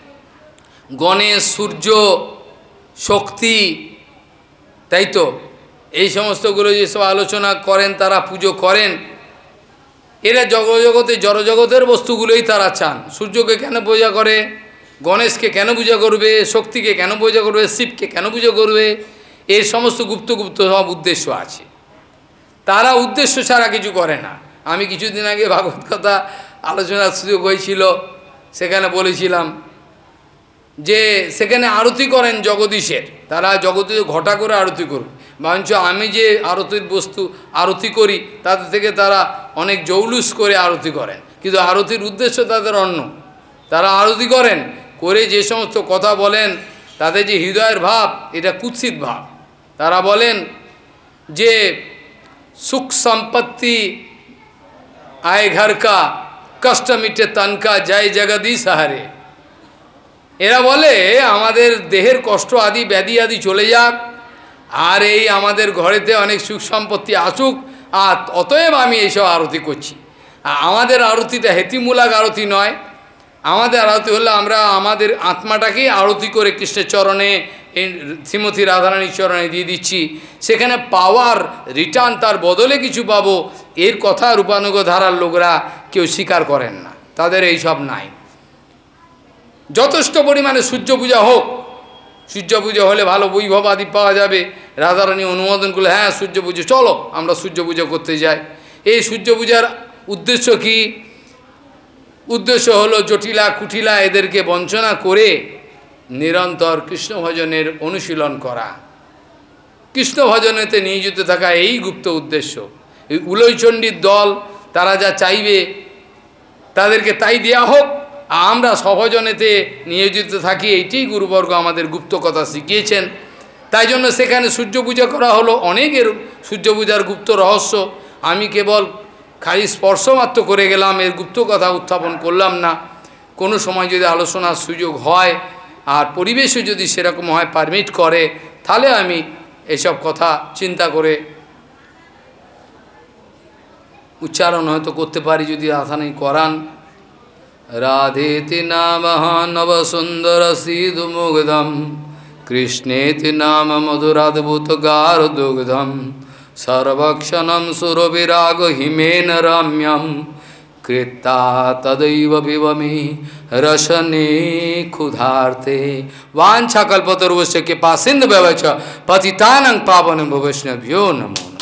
গণেশ, সূর্য, শক্তি, তাই তো, এই সমস্তগুলো যেসব আলোচনা করেন, তারা পুজো করেন, এরা জগতে জড়জগতের বস্তুগুলোই তারা চান। সূর্যকে কেন পূজা করে, গণেশকে কেন পূজা করবে, শক্তিকে কেন পূজা করবে, শিবকে কেন পূজা করবে, এর সমস্ত গুপ্ত গুপ্ত সব উদ্দেশ্য আছে, তারা উদ্দেশ্য ছাড়া কিছু করে না। আমি কিছুদিন আগে ভাগবত কথা আলোচনার সুযোগ হয়েছিল, সেখানে বলেছিলাম যে সেখানে আরতি করেন জগদীশের, তারা জগদীশ ঘটা করে আরতি করবে, বরঞ্চ আমি যে আরতির বস্তু আরতি করি তাদের থেকে তারা অনেক জৌলুস করে আরতি করেন, কিন্তু আরতির উদ্দেশ্য তাদের অন্য। তারা আরতি করেন, করে যে সমস্ত কথা বলেন, তাদের যে হৃদয়ের ভাব, এটা কুৎসিত ভাব। তারা বলেন যে সুখ সম্পত্তি আয় ঘর কা, কষ্ট মিটে তনকা, জয় জগদীশ হারে। এরা বলে আমাদের দেহের কষ্ট আদি ব্যাধি আদি চলে যাক, আর এই আমাদের ঘরেতে অনেক সুখ সম্পত্তি আসুক, আর অতএব আমি এইসব আরতি করছি। আর আমাদের আরতিটা হেতিমূলক আরতি নয়, আমাদের আরতি হলে আমরা আমাদের আত্মাটাকেই আরতি করে কৃষ্ণের চরণে, শ্রীমতী রাধারানীর চরণে দিয়ে দিচ্ছি, সেখানে পাওয়ার রিটার্ন তার বদলে কিছু পাবো, এর কথা রূপানুগ ধারার লোকরা কেউ স্বীকার করেন না, তাদের এই সব নাই। যথেষ্ট পরিমাণে সূর্য পূজা হোক, সূর্য পুজো হলে ভালো বৈভব আদি পাওয়া যাবে। রাধারানী অনুমোদন করলে, হ্যাঁ সূর্য পুজো, চলো আমরা সূর্য পুজো করতে যাই। এই সূর্য পূজার উদ্দেশ্য কি? উদ্দেশ্য হলো জটিলা কুটিলা এদেরকে বঞ্চনা করে নিরন্তর কৃষ্ণ ভজনের অনুশীলন করা, কৃষ্ণ ভজনেতে নিয়োজিত থাকা, এই গুপ্ত উদ্দেশ্য। এই উলয়চণ্ডীর দল তারা যা চাইবে তাদেরকে তাই দেওয়া হোক, আমরা সভজনেতে নিয়োজিত থাকি, এইটাই গুরুবর্গ আমাদের গুপ্ত কথা শিখিয়েছেন। তাই জন্য সেখানে সূর্য পূজা করা হলো, অনেকের সূর্য পূজার গুপ্ত রহস্য আমি কেবল খালি স্পর্শমাত্র করে গেলাম, এর গুপ্ত কথা উত্থাপন করলাম না। কোনো সময় যদি আলোচনার সুযোগ হয় আর পরিবেশও যদি সেরকম হয়, পারমিট করে, তাহলে আমি এসব কথা চিন্তা করে উচ্চারণ হয়তো করতে পারি, যদি রাধারানী করান। রাধেতি নাম নব সুন্দর সিধু মুগ্ধম, কৃষ্ণেতি নাম মধুরাদ্ভুত গার দুগ্ধম, সর্বক্ষণম সুরবিরাগ হিমেন রম্যম, কৃত্তা তদৈব বিবমি রসনে ক্ষুধার্তে। वाञ्छाकल्पतरुश्च कृपा सिन्धुभ्यश्च पतितानां पावनेभ्यो वैष्णवेभ्यो नमो।